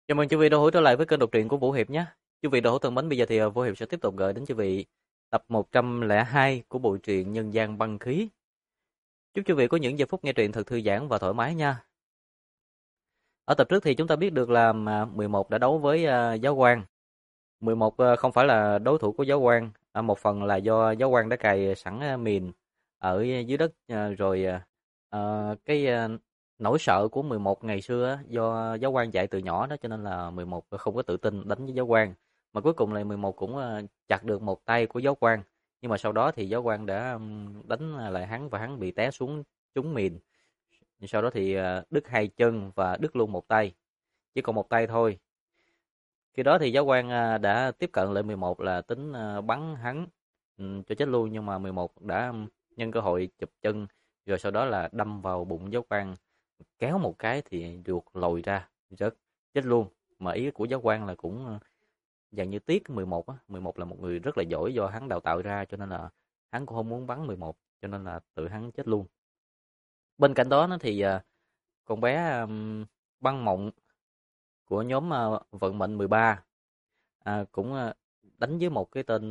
Chào mừng quý vị đã hữu trở lại với kênh đọc truyện của Vũ Hiệp nhé. Quý vị đã hữu thân mến, bây giờ thì Vũ Hiệp sẽ tiếp tục gửi đến quý vị tập 102 của bộ truyện Nhân gian băng khí. Chúc quý vị có những giờ phút nghe truyện thật thư giãn và thoải mái nha. Ở tập trước thì chúng ta biết được là 11 đã đấu với giáo quan. 11 không phải là đối thủ của giáo quan, một phần là do giáo quan đã cài sẵn mìn ở dưới đất, rồi cái nỗi sợ của 11 ngày xưa á, do giáo quan dạy từ nhỏ đó, cho nên là 11 không có tự tin đánh với giáo quan, mà cuối cùng là 11 cũng chặt được một tay của giáo quan, nhưng mà sau đó thì giáo quan đã đánh lại hắn và hắn bị té xuống trúng mìn. Sau đó thì đứt hai chân và đứt luôn một tay, chỉ còn một tay thôi. Khi đó thì giáo quan đã tiếp cận lại 11 là tính bắn hắn cho chết luôn, nhưng mà 11 đã nhân cơ hội chụp chân, rồi sau đó là đâm vào bụng giáo quan, kéo một cái thì ruột lồi ra, rớt chết luôn. Mà ý của giáo quan là cũng dạng như tiếc 11 á, 11 là một người rất là giỏi do hắn đào tạo ra, cho nên là hắn cũng không muốn bắn 11, cho nên là tự hắn chết luôn. Bên cạnh đó nó thì con bé Băng Mộng của nhóm Vận Mệnh 13 cũng đánh với một cái tên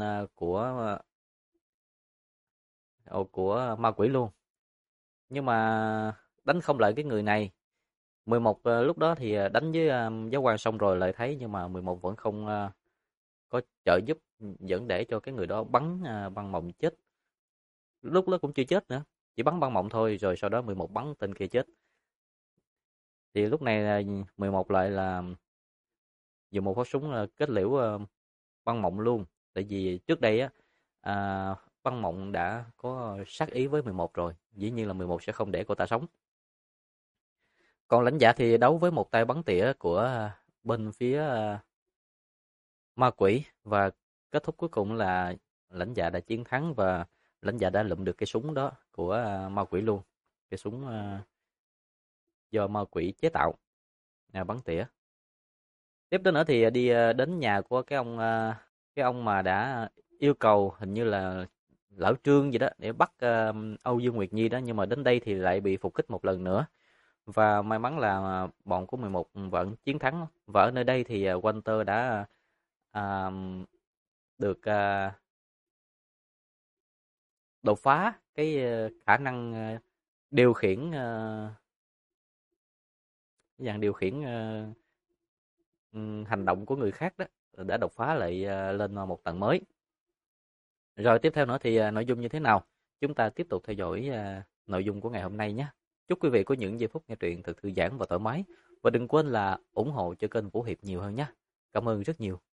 của ma quỷ luôn, nhưng mà đánh không lại cái người này. 11 lúc đó thì đánh với giáo quan xong rồi lại thấy, nhưng mà 11 vẫn không có trợ giúp, vẫn để cho cái người đó bắn Băng Mộng chết. Lúc đó cũng chưa chết nữa, chỉ bắn Băng Mộng thôi, rồi sau đó 11 bắn tên kia chết. Thì lúc này 11 lại là dùng một phát súng kết liễu Băng Mộng luôn. Tại vì trước đây á, Băng Mộng đã có sát ý với 11 rồi, dĩ nhiên là 11 sẽ không để cô ta sống. Còn lãnh giả thì đấu với một tay bắn tỉa của bên phía ma quỷ, và kết thúc cuối cùng là lãnh giả đã chiến thắng, và lãnh giả đã lượm được cái súng đó của ma quỷ luôn, cái súng do ma quỷ chế tạo bắn tỉa. Tiếp đến nữa thì đi đến nhà của cái ông mà đã yêu cầu, hình như là lão Trương gì đó, để bắt Âu Dương Nguyệt Nhi đó, nhưng mà đến đây thì lại bị phục kích một lần nữa. Và may mắn là bọn của 11 vẫn chiến thắng, và ở nơi đây thì Walter đã à, được đột phá cái khả năng điều khiển dạng điều khiển hành động của người khác đó, đã đột phá lại lên một tầng mới. Rồi tiếp theo nữa thì nội dung như thế nào? Chúng ta tiếp tục theo dõi nội dung của ngày hôm nay nhé. Chúc quý vị có những giây phút nghe truyện thật thư giãn và thoải mái. Và đừng quên là ủng hộ cho kênh Vũ Hiệp nhiều hơn nhé. Cảm ơn rất nhiều.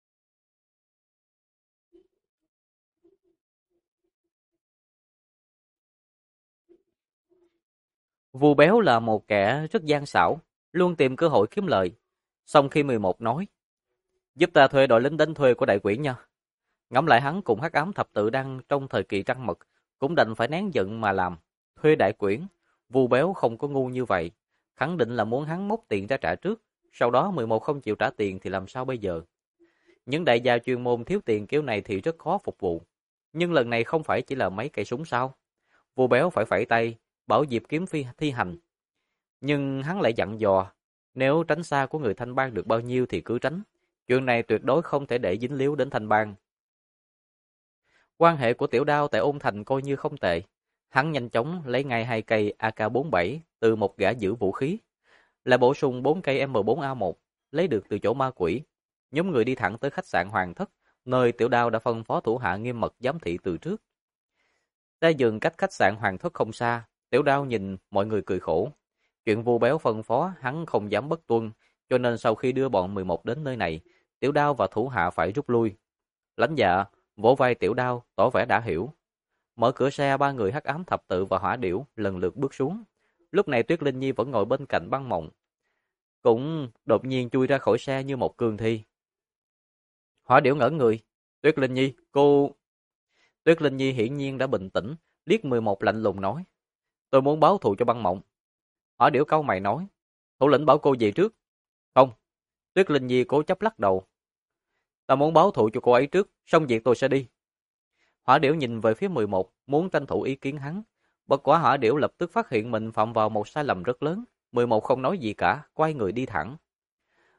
Vù Béo là một kẻ rất gian xảo, luôn tìm cơ hội kiếm lợi. Xong khi 11 nói, giúp ta thuê đội lính đánh thuê của đại quỷ nha. Ngẫm lại hắn cùng Hắc Ám Thập Tự Đăng trong thời kỳ trăng mật, cũng đành phải nén giận mà làm. Thuê đại quyển, Vù Béo không có ngu như vậy, khẳng định là muốn hắn móc tiền ra trả trước, sau đó 11 không chịu trả tiền thì làm sao bây giờ? Những đại gia chuyên môn thiếu tiền kiểu này thì rất khó phục vụ. Nhưng lần này không phải chỉ là mấy cây súng sao? Vù Béo phải phẩy tay, bảo Diệp Kiếm Phi thi hành. Nhưng hắn lại dặn dò, nếu tránh xa của người Thanh Bang được bao nhiêu thì cứ tránh. Chuyện này tuyệt đối không thể để dính líu đến Thanh Bang. Quan hệ của Tiểu Đao tại Ôn Thành coi như không tệ. Hắn nhanh chóng lấy ngay 2 cây AK-47 từ một gã giữ vũ khí, lại bổ sung 4 cây M4A1 lấy được từ chỗ ma quỷ. Nhóm người đi thẳng tới khách sạn Hoàng Thất, nơi Tiểu Đao đã phân phó thủ hạ nghiêm mật giám thị từ trước. Ra giường cách khách sạn Hoàng Thất không xa, Tiểu Đao nhìn mọi người cười khổ. Chuyện Vu Béo phân phó hắn không dám bất tuân, cho nên sau khi đưa bọn 11 đến nơi này, Tiểu Đao và thủ hạ phải rút lui. Lãnh Dạ vỗ vai Tiểu Đao, tỏ vẻ đã hiểu. Mở cửa xe, ba người Hắc Ám Thập Tự và Hỏa Điểu lần lượt bước xuống. Lúc này Tuyết Linh Nhi vẫn ngồi bên cạnh Băng Mộng, cũng đột nhiên chui ra khỏi xe như một cương thi. Hỏa Điểu ngỡ người. Tuyết Linh Nhi, cô... Tuyết Linh Nhi hiển nhiên đã bình tĩnh, liếc 11 lạnh lùng nói. Tôi muốn báo thù cho Băng Mộng. Hỏa Điểu cau mày nói. Thủ lĩnh bảo cô về trước. Không. Tuyết Linh Nhi cố chấp lắc đầu. Ta muốn báo thù cho cô ấy trước, xong việc tôi sẽ đi. Hỏa Điểu nhìn về phía 11, muốn tranh thủ ý kiến hắn. Bất quả Hỏa Điểu lập tức phát hiện mình phạm vào một sai lầm rất lớn. 11 không nói gì cả, quay người đi thẳng.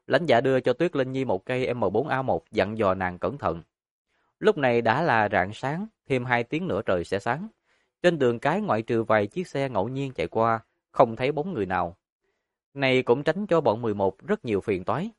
Lãnh Dạ đưa cho Tuyết Linh Nhi một cây M4A1 dặn dò nàng cẩn thận. Lúc này đã là rạng sáng, thêm 2 tiếng nữa trời sẽ sáng. Trên đường cái ngoại trừ vài chiếc xe ngẫu nhiên chạy qua, không thấy bóng người nào. Này cũng tránh cho bọn 11 rất nhiều phiền toái.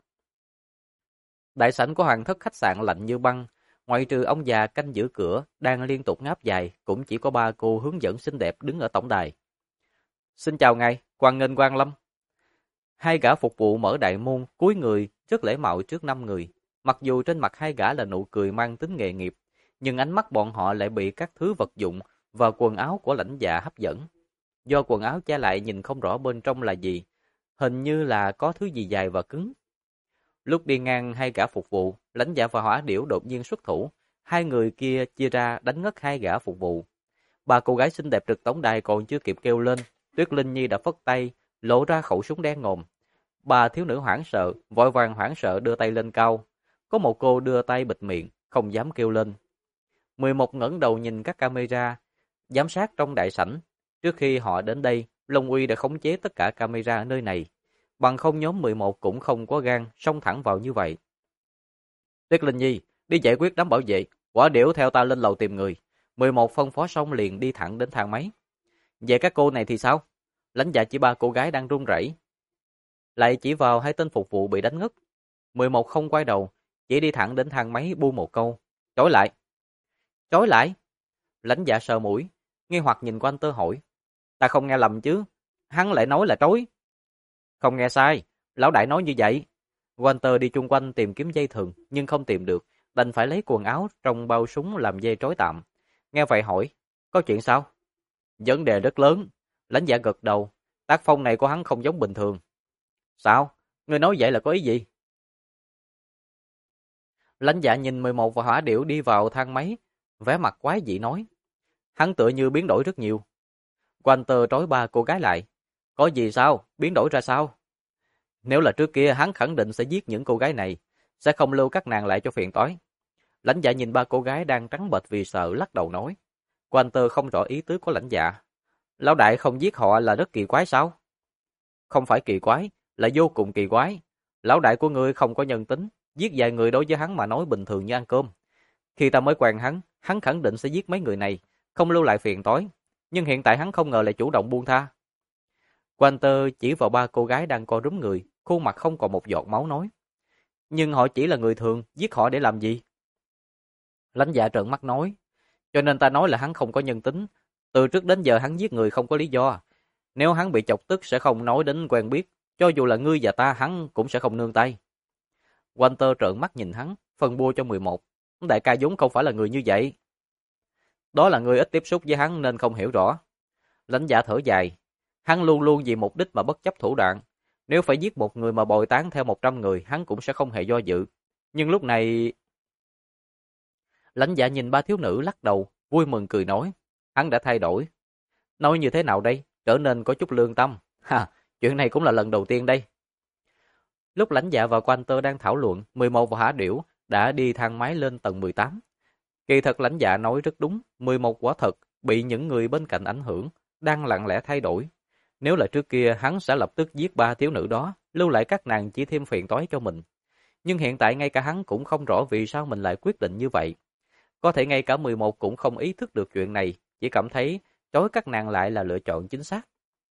Đại sảnh của hoàng thất khách sạn lạnh như băng, ngoại trừ ông già canh giữ cửa đang liên tục ngáp dài, cũng chỉ có 3 cô hướng dẫn xinh đẹp đứng ở tổng đài. Xin chào ngài, hoan nghênh Quan Lâm. 2 gã phục vụ mở đại môn, cúi người rất lễ mạo trước 5 người. Mặc dù trên mặt 2 gã là nụ cười mang tính nghề nghiệp, nhưng ánh mắt bọn họ lại bị các thứ vật dụng và quần áo của Lãnh Dạ hấp dẫn. Do quần áo che lại nhìn không rõ bên trong là gì, hình như là có thứ gì dài và cứng. Lúc đi ngang 2 gã phục vụ, Lãnh Dạ và Hỏa Điểu đột nhiên xuất thủ, 2 người kia chia ra đánh ngất 2 gã phục vụ. 3 cô gái xinh đẹp trực tổng đài còn chưa kịp kêu lên, Tuyết Linh Nhi đã phất tay, lộ ra khẩu súng đen ngòm. 3 thiếu nữ hoảng sợ, vội vàng hoảng sợ đưa tay lên cao. Có một cô đưa tay bịt miệng, không dám kêu lên. 11 ngẩng đầu nhìn các camera, giám sát trong đại sảnh. Trước khi họ đến đây, Long Uy đã khống chế tất cả camera ở nơi này. Bằng không nhóm 11 cũng không có gan xông thẳng vào như vậy. Tuyết Linh Nhi, đi giải quyết đám bảo vệ, Quả Điểu theo ta lên lầu tìm người. 11 phân phó xong liền đi thẳng đến thang máy. Về các cô này thì sao? Lãnh Dạ chỉ 3 cô gái đang run rẩy, lại chỉ vào 2 tên phục vụ bị đánh ngất. 11 không quay đầu, chỉ đi thẳng đến thang máy buông một câu. Trói lại. Trói lại? Lãnh Dạ sờ mũi, nghi hoặc nhìn quanh tơ hỏi. Ta không nghe lầm chứ? Hắn lại nói là trói. Không nghe sai, lão đại nói như vậy. Walter đi chung quanh tìm kiếm dây thừng, nhưng không tìm được, đành phải lấy quần áo trong bao súng làm dây trói tạm. Nghe vậy hỏi, có chuyện sao? Vấn đề rất lớn. Lãnh Dạ gật đầu, tác phong này của hắn không giống bình thường. Sao? Ngươi nói vậy là có ý gì? Lãnh Dạ nhìn 11 và Hỏa Điểu đi vào thang máy, vẻ mặt quái dị nói. Hắn tựa như biến đổi rất nhiều. Walter trói 3 cô gái lại. Có gì sao? Biến đổi ra sao? Nếu là trước kia hắn khẳng định sẽ giết những cô gái này, sẽ không lưu các nàng lại cho phiền toái. Lãnh Dạ nhìn 3 cô gái đang trắng bệch vì sợ lắc đầu nói. Walter không rõ ý tứ của Lãnh Dạ. Lão đại không giết họ là rất kỳ quái sao? Không phải kỳ quái, là vô cùng kỳ quái. Lão đại của ngươi không có nhân tính, giết vài người đối với hắn mà nói bình thường như ăn cơm. Khi ta mới quen hắn khẳng định sẽ giết mấy người này, không lưu lại phiền toái. Nhưng hiện tại hắn không ngờ lại chủ động buông tha. Walter chỉ vào 3 cô gái đang co rúm người, khuôn mặt không còn một giọt máu nói. Nhưng họ chỉ là người thường, giết họ để làm gì? Lãnh Dạ trợn mắt nói. Cho nên ta nói là hắn không có nhân tính. Từ trước đến giờ hắn giết người không có lý do. Nếu hắn bị chọc tức sẽ không nói đến quen biết. Cho dù là ngươi và ta hắn cũng sẽ không nương tay. Walter trợn mắt nhìn hắn, phân bua cho 11. Đại ca vốn không phải là người như vậy. Đó là ngươi ít tiếp xúc với hắn nên không hiểu rõ. Lãnh Dạ thở dài. Hắn luôn luôn vì mục đích mà bất chấp thủ đoạn. Nếu phải giết một người mà bồi tán theo 100 người, hắn cũng sẽ không hề do dự. Nhưng lúc này... Lãnh Dạ nhìn 3 thiếu nữ lắc đầu, vui mừng cười nói. Hắn đã thay đổi. Nói như thế nào đây? Trở nên có chút lương tâm. Ha, chuyện này cũng là lần đầu tiên đây. Lúc Lãnh Dạ và Walter đang thảo luận, 11 và Hỏa Điểu đã đi thang máy lên tầng 18. Kỳ thật Lãnh Dạ nói rất đúng, 11 quả thật bị những người bên cạnh ảnh hưởng, đang lặng lẽ thay đổi. Nếu là trước kia hắn sẽ lập tức giết 3 thiếu nữ đó, lưu lại các nàng chỉ thêm phiền toái cho mình. Nhưng hiện tại ngay cả hắn cũng không rõ vì sao mình lại quyết định như vậy. Có thể ngay cả 11 cũng không ý thức được chuyện này, chỉ cảm thấy trói các nàng lại là lựa chọn chính xác.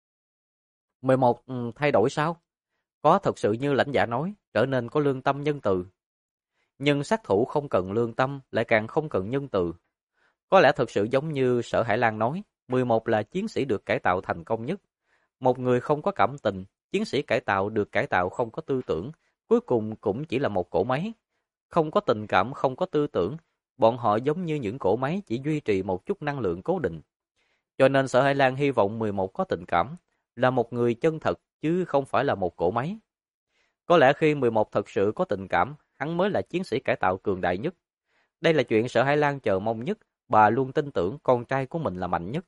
11 thay đổi sao? Có thật sự như Lãnh Dạ nói, trở nên có lương tâm nhân từ. Nhưng sát thủ không cần lương tâm, lại càng không cần nhân từ. Có lẽ thật sự giống như Sở Hải Lan nói, 11 là chiến sĩ được cải tạo thành công nhất. Một người không có cảm tình, chiến sĩ cải tạo được cải tạo không có tư tưởng, cuối cùng cũng chỉ là một cỗ máy. Không có tình cảm, không có tư tưởng, bọn họ giống như những cỗ máy chỉ duy trì một chút năng lượng cố định. Cho nên Sở Hải Lan hy vọng 11 có tình cảm, là một người chân thật chứ không phải là một cỗ máy. Có lẽ khi 11 thật sự có tình cảm, hắn mới là chiến sĩ cải tạo cường đại nhất. Đây là chuyện Sở Hải Lan chờ mong nhất, bà luôn tin tưởng con trai của mình là mạnh nhất.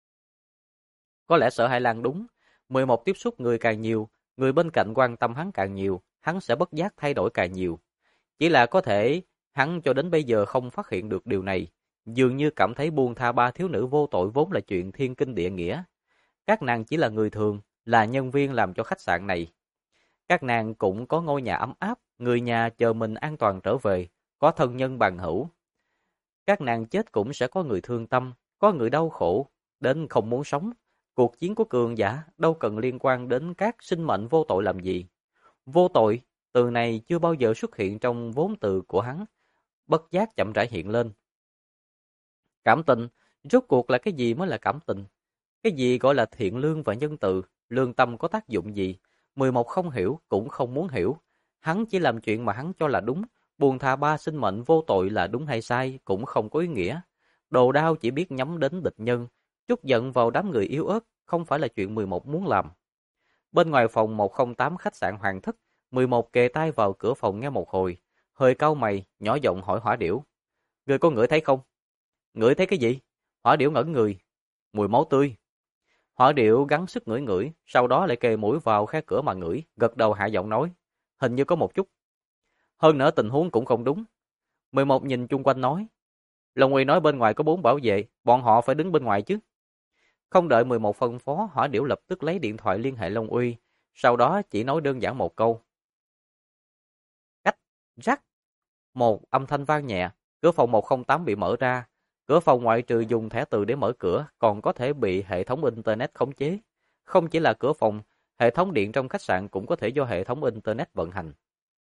Có lẽ Sở Hải Lan đúng, 11 tiếp xúc người càng nhiều, người bên cạnh quan tâm hắn càng nhiều, hắn sẽ bất giác thay đổi càng nhiều. Chỉ là có thể hắn cho đến bây giờ không phát hiện được điều này, dường như cảm thấy buông tha 3 thiếu nữ vô tội vốn là chuyện thiên kinh địa nghĩa. Các nàng chỉ là người thường, là nhân viên làm cho khách sạn này. Các nàng cũng có ngôi nhà ấm áp, người nhà chờ mình an toàn trở về, có thân nhân bằng hữu. Các nàng chết cũng sẽ có người thương tâm, có người đau khổ, đến không muốn sống. Cuộc chiến của cường giả đâu cần liên quan đến các sinh mệnh vô tội làm gì. Vô tội, từ này chưa bao giờ xuất hiện trong vốn từ của hắn, bất giác chậm rãi hiện lên. Cảm tình, rốt cuộc là cái gì mới là cảm tình? Cái gì gọi là thiện lương và nhân từ, lương tâm có tác dụng gì? 11 không hiểu, cũng không muốn hiểu. Hắn chỉ làm chuyện mà hắn cho là đúng, buông tha 3 sinh mệnh vô tội là đúng hay sai, cũng không có ý nghĩa. Đồ đao chỉ biết nhắm đến địch nhân, trút giận vào đám người yếu ớt, không phải là chuyện 11 muốn làm. Bên ngoài phòng 108 khách sạn Hoàng Thất, 11 kề tay vào cửa phòng nghe một hồi, hơi cau mày, nhỏ giọng hỏi Hỏa Điểu. Người có ngửi thấy không? Ngửi thấy cái gì? Hỏa Điểu ngẩn người. Mùi máu tươi. Hỏa Điểu gắng sức ngửi ngửi, sau đó lại kề mũi vào khe cửa mà ngửi, gật đầu hạ giọng nói. Hình như có một chút. Hơn nữa tình huống cũng không đúng. 11 nhìn chung quanh nói. Long Uy nói bên ngoài có 4 bảo vệ, bọn họ phải đứng bên ngoài chứ. Không đợi 11 phân phó, Hỏa Điểu lập tức lấy điện thoại liên hệ Long Uy, sau đó chỉ nói đơn giản một câu. Cách, rắc. Một âm thanh vang nhẹ, cửa phòng 108 bị mở ra. Cửa phòng ngoại trừ dùng thẻ từ để mở cửa, còn có thể bị hệ thống Internet khống chế. Không chỉ là cửa phòng, hệ thống điện trong khách sạn cũng có thể do hệ thống Internet vận hành.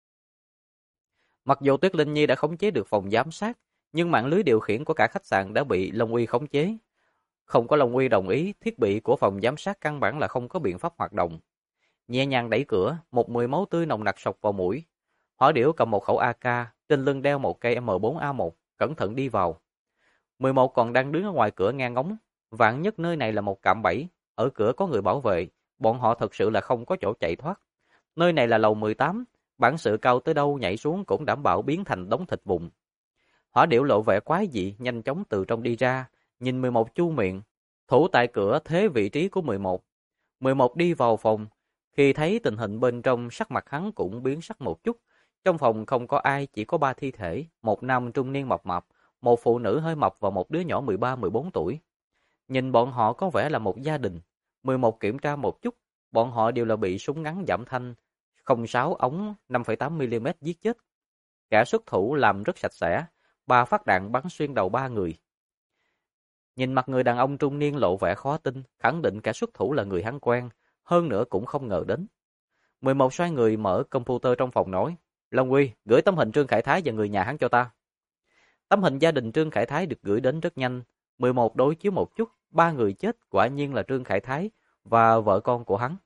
Mặc dù Tuyết Linh Nhi đã khống chế được phòng giám sát, nhưng mạng lưới điều khiển của cả khách sạn đã bị Long Uy khống chế. Không có Long Uy đồng ý, thiết bị của phòng giám sát căn bản là không có biện pháp hoạt động. Nhẹ nhàng đẩy cửa, một mùi máu tươi nồng nặc sộc vào mũi. Hỏa Điểu cầm một khẩu AK, trên lưng đeo một cây M4A1, cẩn thận đi vào. 11 còn đang đứng ở ngoài cửa nghe ngóng, vạn nhất nơi này là một cạm bẫy, ở cửa có người bảo vệ, bọn họ thật sự là không có chỗ chạy thoát. Nơi này là lầu 18, bản sự cao tới đâu nhảy xuống cũng đảm bảo biến thành đống thịt vụn. Hỏa Điểu lộ vẻ quái dị, nhanh chóng từ trong đi ra, nhìn 11 chu miệng, thủ tại cửa thế vị trí của 11. 11 đi vào phòng, khi thấy tình hình bên trong sắc mặt hắn cũng biến sắc một chút. Trong phòng không có ai, chỉ có 3 thi thể, một nam trung niên mập mạp, một phụ nữ hơi mập và một đứa nhỏ 13-14 tuổi. Nhìn bọn họ có vẻ là một gia đình. 11 kiểm tra một chút, bọn họ đều là bị súng ngắn giảm thanh 06 ống 5,8mm giết chết. Kẻ xuất thủ làm rất sạch sẽ, 3 phát đạn bắn xuyên đầu 3 người. Nhìn mặt người đàn ông trung niên lộ vẻ khó tin, khẳng định kẻ xuất thủ là người hắn quen, hơn nữa cũng không ngờ đến. 11 xoay người mở computer trong phòng nói, Long Uy, gửi tấm hình Trương Khải Thái và người nhà hắn cho ta. Tấm hình gia đình Trương Khải Thái được gửi đến rất nhanh, 11 đối chiếu một chút, 3 người chết quả nhiên là Trương Khải Thái và vợ con của hắn.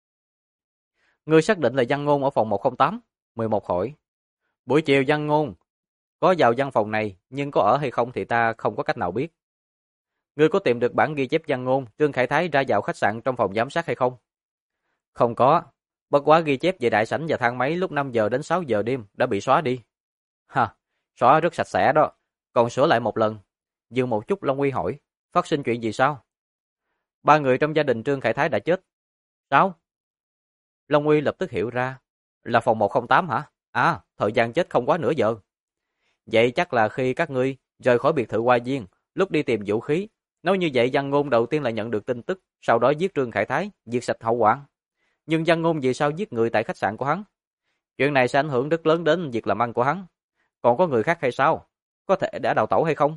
Người xác định là Văn Ngôn ở phòng 108, 11 hỏi. Buổi chiều Văn Ngôn có vào văn phòng này, nhưng có ở hay không thì ta không có cách nào biết. Ngươi có tìm được bản ghi chép Văn Ngôn, Trương Khải Thái ra vào khách sạn trong phòng giám sát hay không? Không có, bất quá ghi chép về đại sảnh và thang máy lúc 5 giờ đến 6 giờ đêm đã bị xóa đi. Ha, xóa rất sạch sẽ đó, còn sửa lại một lần. Dừng một chút Long Uy hỏi, phát sinh chuyện gì sao? 3 người trong gia đình Trương Khải Thái đã chết. Sao? Long Uy lập tức hiểu ra, là phòng 108 hả? À, thời gian chết không quá nửa giờ. Vậy chắc là khi các ngươi rời khỏi biệt thự Hoa Viên, lúc đi tìm vũ khí. Nói như vậy Văn Ngôn đầu tiên là nhận được tin tức, sau đó giết Trương Khải Thái, diệt sạch hậu hoạn. Nhưng Văn Ngôn vì sao giết người tại khách sạn của hắn? Chuyện này sẽ ảnh hưởng rất lớn đến việc làm ăn của hắn. Còn có người khác hay sao? Có thể đã đào tẩu hay không?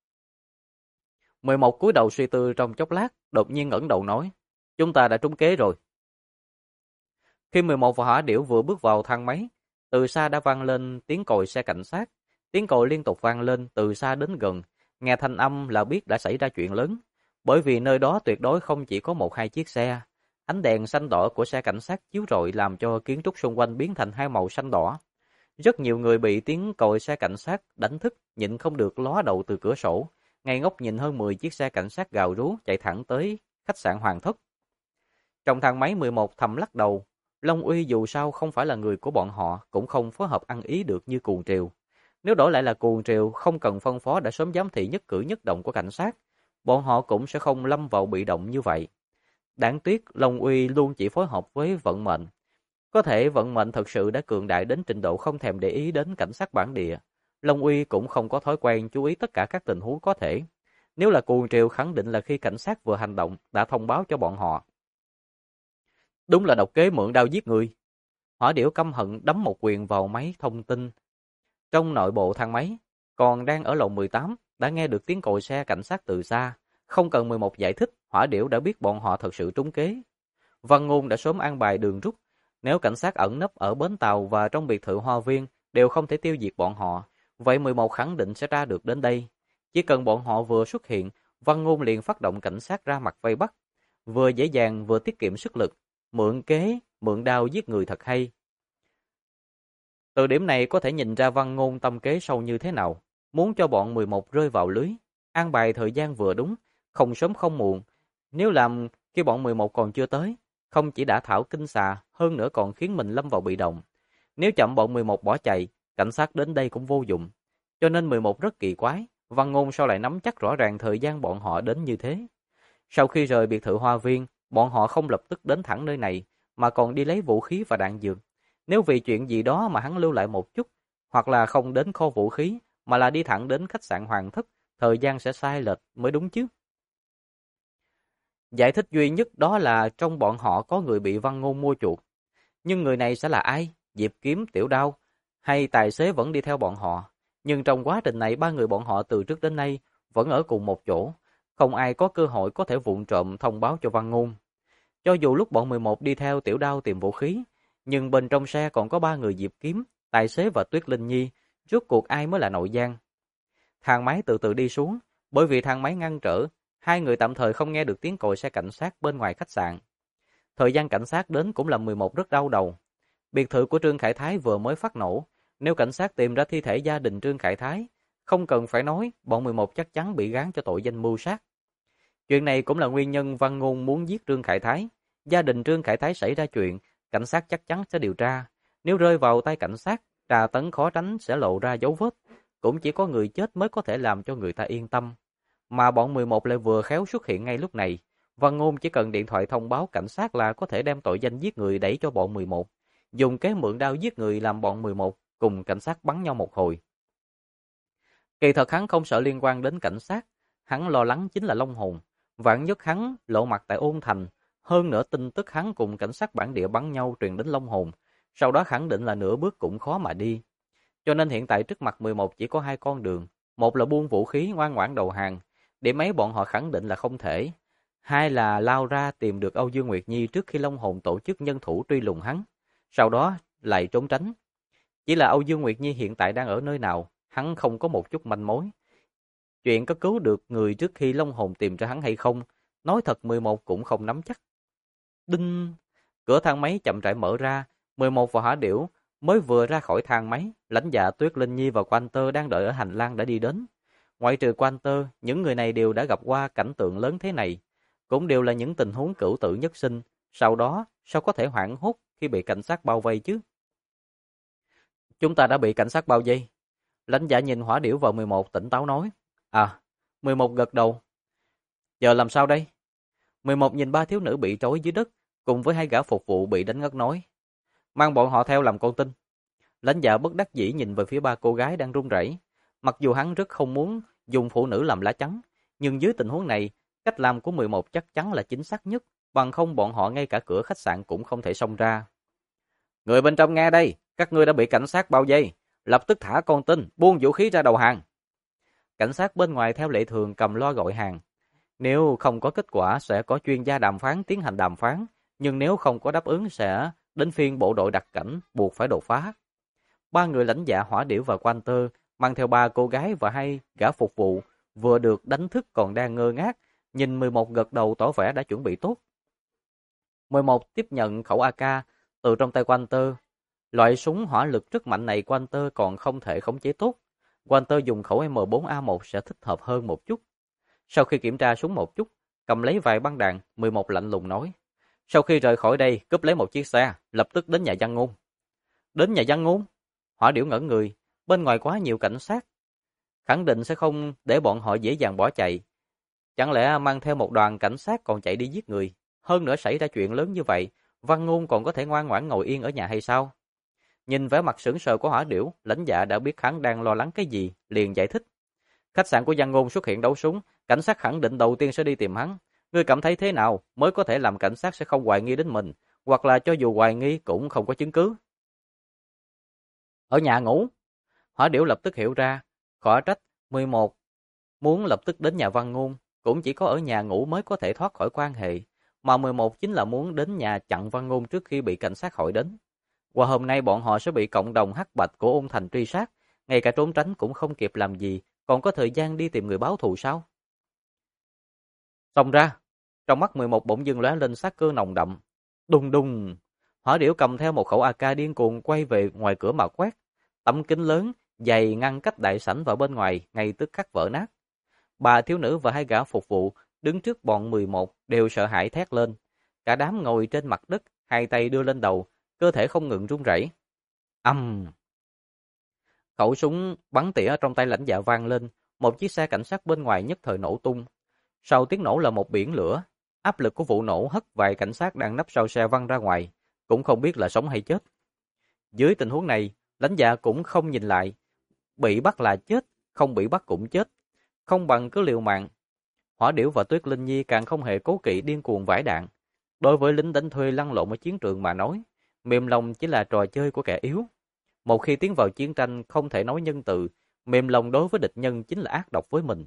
11 cúi đầu suy tư trong chốc lát, đột nhiên ngẩng đầu nói, chúng ta đã trúng kế rồi. Khi 11 và Hỏa Điểu vừa bước vào thang máy, từ xa đã vang lên tiếng còi xe cảnh sát. Tiếng còi liên tục vang lên từ xa đến gần, nghe thanh âm là biết đã xảy ra chuyện lớn. Bởi vì nơi đó tuyệt đối không chỉ có 1-2 chiếc xe. Ánh đèn xanh đỏ của xe cảnh sát chiếu rọi làm cho kiến trúc xung quanh biến thành hai màu xanh đỏ. Rất nhiều người bị tiếng còi xe cảnh sát đánh thức, nhịn không được ló đầu từ cửa sổ, ngây ngốc nhìn hơn 10 chiếc xe cảnh sát gào rú chạy thẳng tới khách sạn Hoàng Thất. Trong thang máy 11 thầm lắc đầu, Long Uy dù sao không phải là người của bọn họ, cũng không phối hợp ăn ý được như Cuồng Triều. Nếu đổi lại là Cuồng Triều, không cần phân phó đã sớm giám thị nhất cử nhất động của cảnh sát, bọn họ cũng sẽ không lâm vào bị động như vậy. Đáng tiếc, Long Uy luôn chỉ phối hợp với vận mệnh. Có thể vận mệnh thật sự đã cường đại đến trình độ không thèm để ý đến cảnh sát bản địa. Long Uy cũng không có thói quen chú ý tất cả các tình huống có thể. Nếu là Cuồng Triều khẳng định là khi cảnh sát vừa hành động đã thông báo cho bọn họ. Đúng là độc kế mượn đao giết người. Hỏa Điểu căm hận đấm một quyền vào máy thông tin trong nội bộ thang máy, còn đang ở lầu 18 đã nghe được tiếng còi xe cảnh sát từ xa. Không cần 11 giải thích, Hỏa Điểu đã biết bọn họ thật sự trúng kế. Văn Ngôn đã sớm an bài đường rút. Nếu cảnh sát ẩn nấp ở bến tàu và trong biệt thự Hoa Viên đều không thể tiêu diệt bọn họ, vậy 11 khẳng định sẽ ra được đến đây. Chỉ cần bọn họ vừa xuất hiện, Văn Ngôn liền phát động cảnh sát ra mặt vây bắt. Vừa dễ dàng vừa tiết kiệm sức lực, mượn kế, mượn đao giết người thật hay. Từ điểm này có thể nhìn ra Văn Ngôn tâm kế sâu như thế nào, muốn cho bọn 11 rơi vào lưới, an bài thời gian vừa đúng, không sớm không muộn. Nếu làm khi bọn 11 còn chưa tới, không chỉ đã thảo kinh xà, hơn nữa còn khiến mình lâm vào bị động. Nếu chậm bọn 11 bỏ chạy, cảnh sát đến đây cũng vô dụng. Cho nên 11 rất kỳ quái, Văn Ngôn sao lại nắm chắc rõ ràng thời gian bọn họ đến như thế. Sau khi rời biệt thự Hoa Viên, bọn họ không lập tức đến thẳng nơi này, mà còn đi lấy vũ khí và đạn dược. Nếu vì chuyện gì đó mà hắn lưu lại một chút, hoặc là không đến kho vũ khí, mà là đi thẳng đến khách sạn Hoàng Thất, thời gian sẽ sai lệch mới đúng chứ. Giải thích duy nhất đó là trong bọn họ có người bị Văn Ngôn mua chuộc. Nhưng người này sẽ là ai? Diệp Kiếm, Tiểu Đao, hay tài xế vẫn đi theo bọn họ? Nhưng trong quá trình này ba người bọn họ từ trước đến nay vẫn ở cùng một chỗ, không ai có cơ hội có thể vụng trộm thông báo cho Văn Ngôn. Cho dù lúc bọn 11 đi theo Tiểu Đao tìm vũ khí, nhưng bên trong xe còn có ba người Diệp Kiếm, tài xế và Tuyết Linh Nhi, rốt cuộc ai mới là nội gian. Thang máy từ từ đi xuống, bởi vì thang máy ngăn trở, hai người tạm thời không nghe được tiếng còi xe cảnh sát bên ngoài khách sạn. Thời gian cảnh sát đến cũng là 11 rất đau đầu. Biệt thự của Trương Khải Thái vừa mới phát nổ, nếu cảnh sát tìm ra thi thể gia đình Trương Khải Thái, không cần phải nói, bọn 11 chắc chắn bị gán cho tội danh mưu sát. Chuyện này cũng là nguyên nhân Văn Ngôn muốn giết Trương Khải Thái. Gia đình Trương Khải Thái xảy ra chuyện, cảnh sát chắc chắn sẽ điều tra. Nếu rơi vào tay cảnh sát, trà tấn khó tránh sẽ lộ ra dấu vết. Cũng chỉ có người chết mới có thể làm cho người ta yên tâm. Mà bọn 11 lại vừa khéo xuất hiện ngay lúc này. Văn Ngôn chỉ cần điện thoại thông báo cảnh sát là có thể đem tội danh giết người đẩy cho bọn 11. Dùng kế mượn đao giết người làm bọn 11 cùng cảnh sát bắn nhau một hồi. Kỳ thật hắn không sợ liên quan đến cảnh sát. Hắn lo lắng chính là Long Hồn. Vạn nhất hắn lộ mặt tại Ôn Thành. Hơn nữa tin tức hắn cùng cảnh sát bản địa bắn nhau truyền đến Long Hồn. Sau đó khẳng định là nửa bước cũng khó mà đi. Cho nên hiện tại trước mặt 11 chỉ có hai con đường. Một là buông vũ khí ngoan ngoãn đầu hàng. Để mấy bọn họ khẳng định là không thể. Hai là lao ra tìm được Âu Dương Nguyệt Nhi trước khi Long Hồn tổ chức nhân thủ truy lùng hắn. Sau đó lại trốn tránh. Chỉ là Âu Dương Nguyệt Nhi hiện tại đang ở nơi nào, hắn không có một chút manh mối. Chuyện có cứu được người trước khi Long Hồn tìm ra hắn hay không, nói thật 11 cũng không nắm chắc. Đinh! Cửa thang máy chậm rãi mở ra, 11 và Hỏa Điểu mới vừa ra khỏi thang máy, lãnh dạ Tuyết Linh Nhi và Quan Tơ đang đợi ở hành lang đã đi đến. Ngoại trừ Quan Tơ, những người này đều đã gặp qua cảnh tượng lớn thế này, cũng đều là những tình huống cửu tử nhất sinh, sau đó sao có thể hoảng hốt khi bị cảnh sát bao vây chứ? Chúng ta đã bị cảnh sát bao vây. Lãnh dạ nhìn Hỏa Điểu và 11 tỉnh táo nói. À, 11 gật đầu. Giờ làm sao đây? 11 nhìn ba thiếu nữ bị trói dưới đất, cùng với hai gã phục vụ bị đánh ngất nói. Mang bọn họ theo làm con tin. Lãnh dạ bất đắc dĩ nhìn về phía ba cô gái đang run rẩy. Mặc dù hắn rất không muốn dùng phụ nữ làm lá chắn, nhưng dưới tình huống này, cách làm của 11 chắc chắn là chính xác nhất, bằng không bọn họ ngay cả cửa khách sạn cũng không thể xông ra. Người bên trong nghe đây, các ngươi đã bị cảnh sát bao vây, lập tức thả con tin, buông vũ khí ra đầu hàng. Cảnh sát bên ngoài theo lệ thường cầm loa gọi hàng. Nếu không có kết quả sẽ có chuyên gia đàm phán tiến hành đàm phán, nhưng nếu không có đáp ứng sẽ đến phiên bộ đội đặc cảnh buộc phải đột phá. Ba người lãnh dạ Hỏa Điểu và Quan Tơ mang theo ba cô gái và hai gã phục vụ vừa được đánh thức còn đang ngơ ngác, nhìn 11 gật đầu tỏ vẻ đã chuẩn bị tốt. 11 tiếp nhận khẩu AK từ trong tay Quan Tơ. Loại súng hỏa lực rất mạnh này Quan Tơ còn không thể khống chế tốt. Quan Tơ dùng khẩu M4A1 sẽ thích hợp hơn một chút. Sau khi kiểm tra súng một chút, cầm lấy vài băng đạn, 11 lạnh lùng nói. Sau khi rời khỏi đây, cướp lấy một chiếc xe, lập tức đến nhà Văn Ngôn. Đến nhà Văn Ngôn? Hỏa Điểu ngẩn người, bên ngoài quá nhiều cảnh sát. Khẳng định sẽ không để bọn họ dễ dàng bỏ chạy. Chẳng lẽ mang theo một đoàn cảnh sát còn chạy đi giết người? Hơn nữa xảy ra chuyện lớn như vậy, Văn Ngôn còn có thể ngoan ngoãn ngồi yên ở nhà hay sao? Nhìn vẻ mặt sững sờ của Hỏa Điểu, lãnh dạ đã biết hắn đang lo lắng cái gì, liền giải thích. Khách sạn của Văn Ngôn xuất hiện đấu súng, cảnh sát khẳng định đầu tiên sẽ đi tìm hắn. Ngươi cảm thấy thế nào mới có thể làm cảnh sát sẽ không hoài nghi đến mình, hoặc là cho dù hoài nghi cũng không có chứng cứ, Ở nhà ngủ. Hỏa Điểu lập tức hiểu ra, khỏi trách 11 muốn lập tức đến nhà Văn Ngôn, cũng chỉ có ở nhà ngủ mới có thể thoát khỏi quan hệ, mà 11 chính là muốn đến nhà chặn Văn Ngôn trước khi bị cảnh sát hỏi đến. Qua hôm nay bọn họ sẽ bị cộng đồng hắc bạch của Ôn Thành truy sát, ngay cả trốn tránh cũng không kịp làm gì, còn có thời gian đi tìm người báo thù sao? Xông ra, trong mắt 11 bỗng dưng lóe lên sát cơ nồng đậm. Đùng đùng, Hỏa Điểu cầm theo một khẩu AK điên cuồng quay về ngoài cửa mà quét. Tấm kính lớn, dày ngăn cách đại sảnh và bên ngoài, ngay tức khắc vỡ nát. Bà thiếu nữ và hai gã phục vụ đứng trước bọn 11 đều sợ hãi thét lên. Cả đám ngồi trên mặt đất, hai tay đưa lên đầu, cơ thể không ngừng run rẩy. Khẩu súng bắn tỉa trong tay lãnh dạ vang lên, một chiếc xe cảnh sát bên ngoài nhất thời nổ tung. Sau tiếng nổ là một biển lửa, áp lực của vụ nổ hất vài cảnh sát đang nấp sau xe văng ra ngoài, cũng không biết là sống hay chết. Dưới tình huống này, lãnh dạ cũng không nhìn lại, bị bắt là chết, không bị bắt cũng chết, không bằng cứ liều mạng. Hỏa Điểu và Tuyết Linh Nhi càng không hề cố kỵ điên cuồng vải đạn. Đối với lính đánh thuê lăn lộn ở chiến trường mà nói, mềm lòng chỉ là trò chơi của kẻ yếu. Một khi tiến vào chiến tranh không thể nói nhân từ, mềm lòng đối với địch nhân chính là ác độc với mình.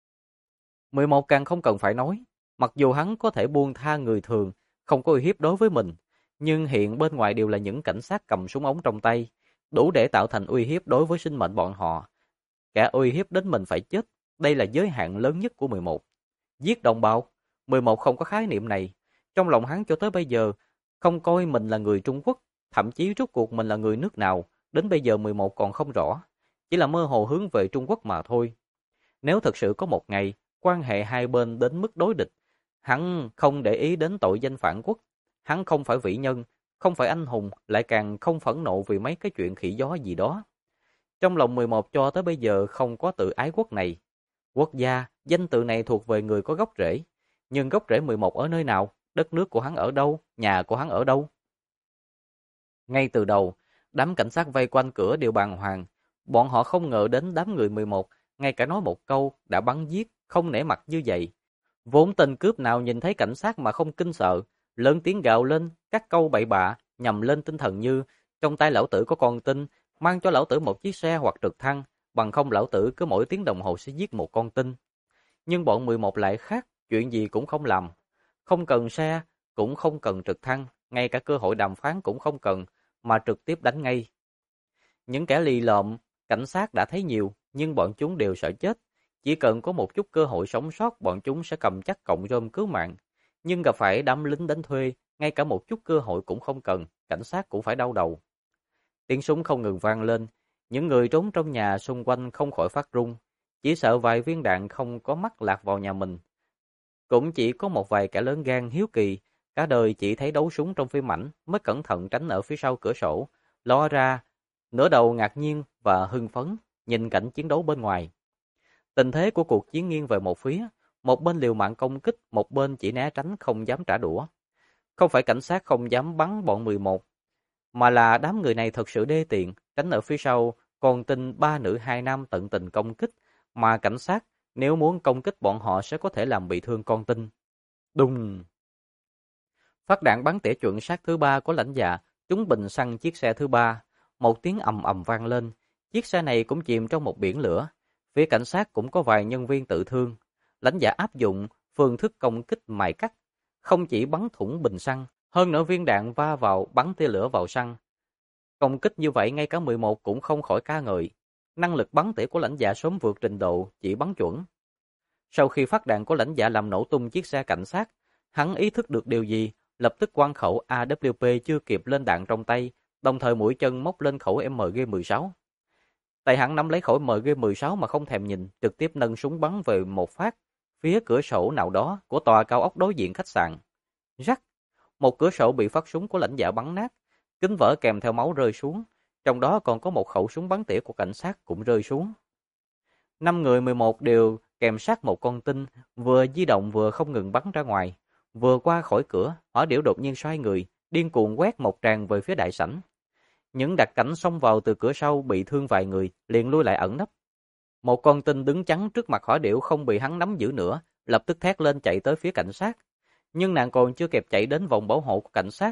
11 càng không cần phải nói, mặc dù hắn có thể buông tha người thường, không có uy hiếp đối với mình, nhưng hiện bên ngoài đều là những cảnh sát cầm súng ống trong tay, đủ để tạo thành uy hiếp đối với sinh mệnh bọn họ. Kẻ uy hiếp đến mình phải chết, đây là giới hạn lớn nhất của 11. Giết đồng bào, 11 không có khái niệm này. Trong lòng hắn cho tới bây giờ, không coi mình là người Trung Quốc, thậm chí rốt cuộc mình là người nước nào, đến bây giờ 11 còn không rõ, chỉ là mơ hồ hướng về Trung Quốc mà thôi. Nếu thực sự có một ngày, quan hệ hai bên đến mức đối địch, hắn không để ý đến tội danh phản quốc. Hắn không phải vĩ nhân, không phải anh hùng, lại càng không phẫn nộ vì mấy cái chuyện khỉ gió gì đó. Trong lòng 11 cho tới bây giờ không có tự ái quốc này. Quốc gia, danh tự này thuộc về người có gốc rễ. Nhưng gốc rễ 11 ở nơi nào? Đất nước của hắn ở đâu? Nhà của hắn ở đâu? Ngay từ đầu, đám cảnh sát vây quanh cửa đều bàng hoàng. Bọn họ không ngờ đến đám người 11, ngay cả nói một câu, đã bắn giết, không nể mặt như vậy. Vốn tên cướp nào nhìn thấy cảnh sát mà không kinh sợ, lớn tiếng gào lên, các câu bậy bạ, nhằm lên tinh thần như, trong tay lão tử có con tin, mang cho lão tử một chiếc xe hoặc trực thăng, bằng không lão tử cứ mỗi tiếng đồng hồ sẽ giết một con tin. Nhưng bọn 11 lại khác, chuyện gì cũng không làm. Không cần xe, cũng không cần trực thăng, ngay cả cơ hội đàm phán cũng không cần, mà trực tiếp đánh ngay. Những kẻ lì lợm, cảnh sát đã thấy nhiều, nhưng bọn chúng đều sợ chết. Chỉ cần có một chút cơ hội sống sót, bọn chúng sẽ cầm chắc cọng rơm cứu mạng. Nhưng gặp phải đám lính đánh thuê, ngay cả một chút cơ hội cũng không cần, cảnh sát cũng phải đau đầu. Tiếng súng không ngừng vang lên, những người trốn trong nhà xung quanh không khỏi phát run, chỉ sợ vài viên đạn không có mắc lạc vào nhà mình. Cũng chỉ có một vài kẻ lớn gan hiếu kỳ, cả đời chỉ thấy đấu súng trong phim ảnh mới cẩn thận tránh ở phía sau cửa sổ, ló ra, nửa đầu ngạc nhiên và hưng phấn, nhìn cảnh chiến đấu bên ngoài. Tình thế của cuộc chiến nghiêng về một phía, một bên liều mạng công kích, một bên chỉ né tránh không dám trả đũa. Không phải cảnh sát không dám bắn bọn 11, mà là đám người này thật sự đê tiện, tránh ở phía sau, còn tin 3 nữ 2 nam tận tình công kích, mà cảnh sát nếu muốn công kích bọn họ sẽ có thể làm bị thương con tin. Đùng! Phát đạn bắn tỉa chuẩn xác thứ 3 của lãnh dạ, trúng bình xăng chiếc xe thứ 3. Một tiếng ầm ầm vang lên, chiếc xe này cũng chìm trong một biển lửa. Phía cảnh sát cũng có vài nhân viên tự thương. Lãnh dạ áp dụng phương thức công kích mài cắt, không chỉ bắn thủng bình xăng, hơn nữa viên đạn va vào bắn tia lửa vào xăng. Công kích như vậy ngay cả 11 cũng không khỏi ca ngợi. Năng lực bắn tỉa của lãnh dạ sớm vượt trình độ chỉ bắn chuẩn. Sau khi phát đạn của lãnh dạ làm nổ tung chiếc xe cảnh sát, hắn ý thức được điều gì, lập tức quăng khẩu AWP chưa kịp lên đạn trong tay, đồng thời mũi chân móc lên khẩu MG16. Tay hắn nắm lấy khẩu MG16 mà không thèm nhìn, trực tiếp nâng súng bắn về một phát, phía cửa sổ nào đó của tòa cao ốc đối diện khách sạn. Rắc, một cửa sổ bị phát súng của lãnh dạ bắn nát, kính vỡ kèm theo máu rơi xuống, trong đó còn có một khẩu súng bắn tỉa của cảnh sát cũng rơi xuống. 5 người 11 đều kèm sát một con tin, vừa di động vừa không ngừng bắn ra ngoài. Vừa qua khỏi cửa, Hỏa Điểu đột nhiên xoay người, điên cuồng quét một tràng về phía đại sảnh. Những đặc cảnh xông vào từ cửa sau bị thương vài người, liền lui lại ẩn nấp. Một con tin đứng chắn trước mặt Hỏa Điểu không bị hắn nắm giữ nữa, lập tức thét lên chạy tới phía cảnh sát. Nhưng nàng còn chưa kịp chạy đến vòng bảo hộ của cảnh sát,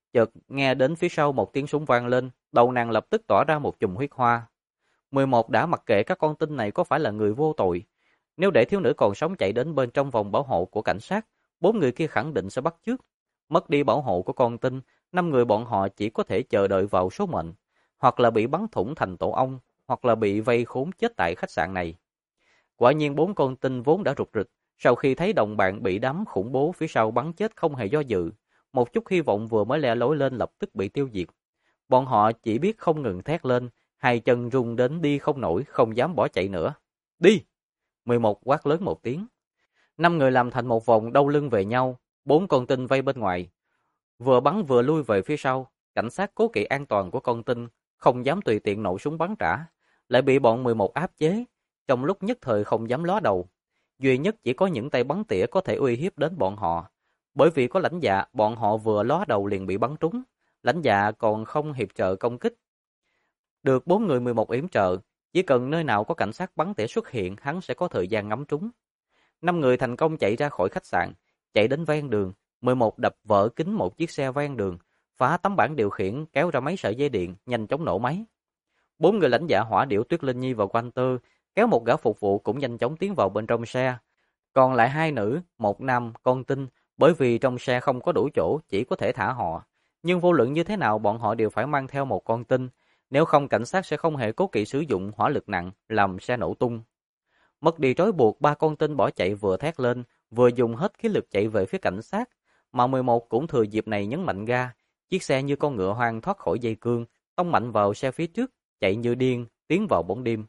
Chợt nghe đến phía sau một tiếng súng vang lên, đầu nàng lập tức tỏa ra một chùm huyết hoa. 11 đã mặc kệ các con tin này có phải là người vô tội. Nếu để thiếu nữ còn sống chạy đến bên trong vòng bảo hộ của cảnh sát, 4 người kia khẳng định sẽ bắt chước. Mất đi bảo hộ của con tin, 5 người bọn họ chỉ có thể chờ đợi vào số mệnh, hoặc là bị bắn thủng thành tổ ong, hoặc là bị vây khốn chết tại khách sạn này. Quả nhiên 4 con tin vốn đã rụt rịch, sau khi thấy đồng bạn bị đám khủng bố phía sau bắn chết không hề do dự, một chút hy vọng vừa mới le lói lên lập tức bị tiêu diệt. Bọn họ chỉ biết không ngừng thét lên, hai chân run đến đi không nổi, không dám bỏ chạy nữa. Đi! 11 quát lớn một tiếng. 5 người làm thành một vòng đau lưng về nhau, 4 con tin vây bên ngoài. Vừa bắn vừa lui về phía sau, cảnh sát cố kỵ an toàn của con tin, không dám tùy tiện nổ súng bắn trả, lại bị bọn 11 áp chế, trong lúc nhất thời không dám ló đầu. Duy nhất chỉ có những tay bắn tỉa có thể uy hiếp đến bọn họ. Bởi vì có lãnh dạ, bọn họ vừa ló đầu liền bị bắn trúng, lãnh dạ còn không hiệp trợ công kích. Được 4 người 11 yểm trợ, chỉ cần nơi nào có cảnh sát bắn tỉa xuất hiện, hắn sẽ có thời gian ngắm trúng. 5 người thành công chạy ra khỏi khách sạn, chạy đến ven đường, 11 đập vỡ kính một chiếc xe ven đường, phá tấm bảng điều khiển, kéo ra mấy sợi dây điện, nhanh chóng nổ máy. 4 người lãnh dạ hỏa điểu Tuyết Linh Nhi và Walter kéo một gã phục vụ cũng nhanh chóng tiến vào bên trong xe. Còn lại 2 nữ, 1 nam, con tin, bởi vì trong xe không có đủ chỗ, chỉ có thể thả họ. Nhưng vô luận như thế nào bọn họ đều phải mang theo một con tin, nếu không cảnh sát sẽ không hề cố kỵ sử dụng hỏa lực nặng làm xe nổ tung. Mất đi trói buộc, 3 con tin bỏ chạy vừa thét lên, vừa dùng hết khí lực chạy về phía cảnh sát, mà 11 cũng thừa dịp này nhấn mạnh ga, chiếc xe như con ngựa hoang thoát khỏi dây cương, tông mạnh vào xe phía trước, chạy như điên, tiến vào bóng đêm.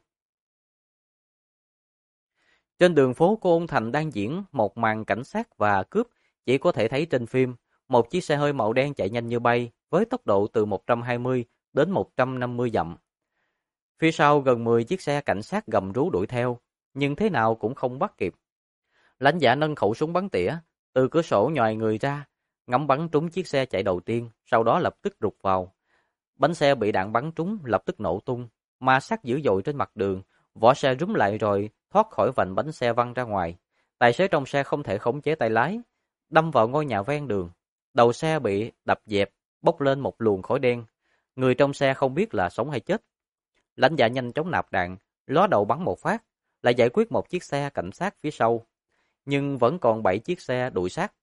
Trên đường phố của Ôn Thành đang diễn một màn cảnh sát và cướp, chỉ có thể thấy trên phim, một chiếc xe hơi màu đen chạy nhanh như bay, với tốc độ từ 120 đến 150 dặm. Phía sau gần 10 chiếc xe cảnh sát gầm rú đuổi theo, nhưng thế nào cũng không bắt kịp. Lãnh dạ nâng khẩu súng bắn tỉa, từ cửa sổ nhòi người ra, ngắm bắn trúng chiếc xe chạy đầu tiên, sau đó lập tức rụt vào. Bánh xe bị đạn bắn trúng, lập tức nổ tung, ma sát dữ dội trên mặt đường, vỏ xe rúm lại rồi thoát khỏi vành bánh xe văng ra ngoài. Tài xế trong xe không thể khống chế tay lái, đâm vào ngôi nhà ven đường. Đầu xe bị đập dẹp, bốc lên một luồng khói đen. Người trong xe không biết là sống hay chết. Lãnh dạ nhanh chóng nạp đạn, ló đầu bắn một phát, lại giải quyết một chiếc xe cảnh sát phía sau. Nhưng vẫn còn 7 chiếc xe đuổi sát.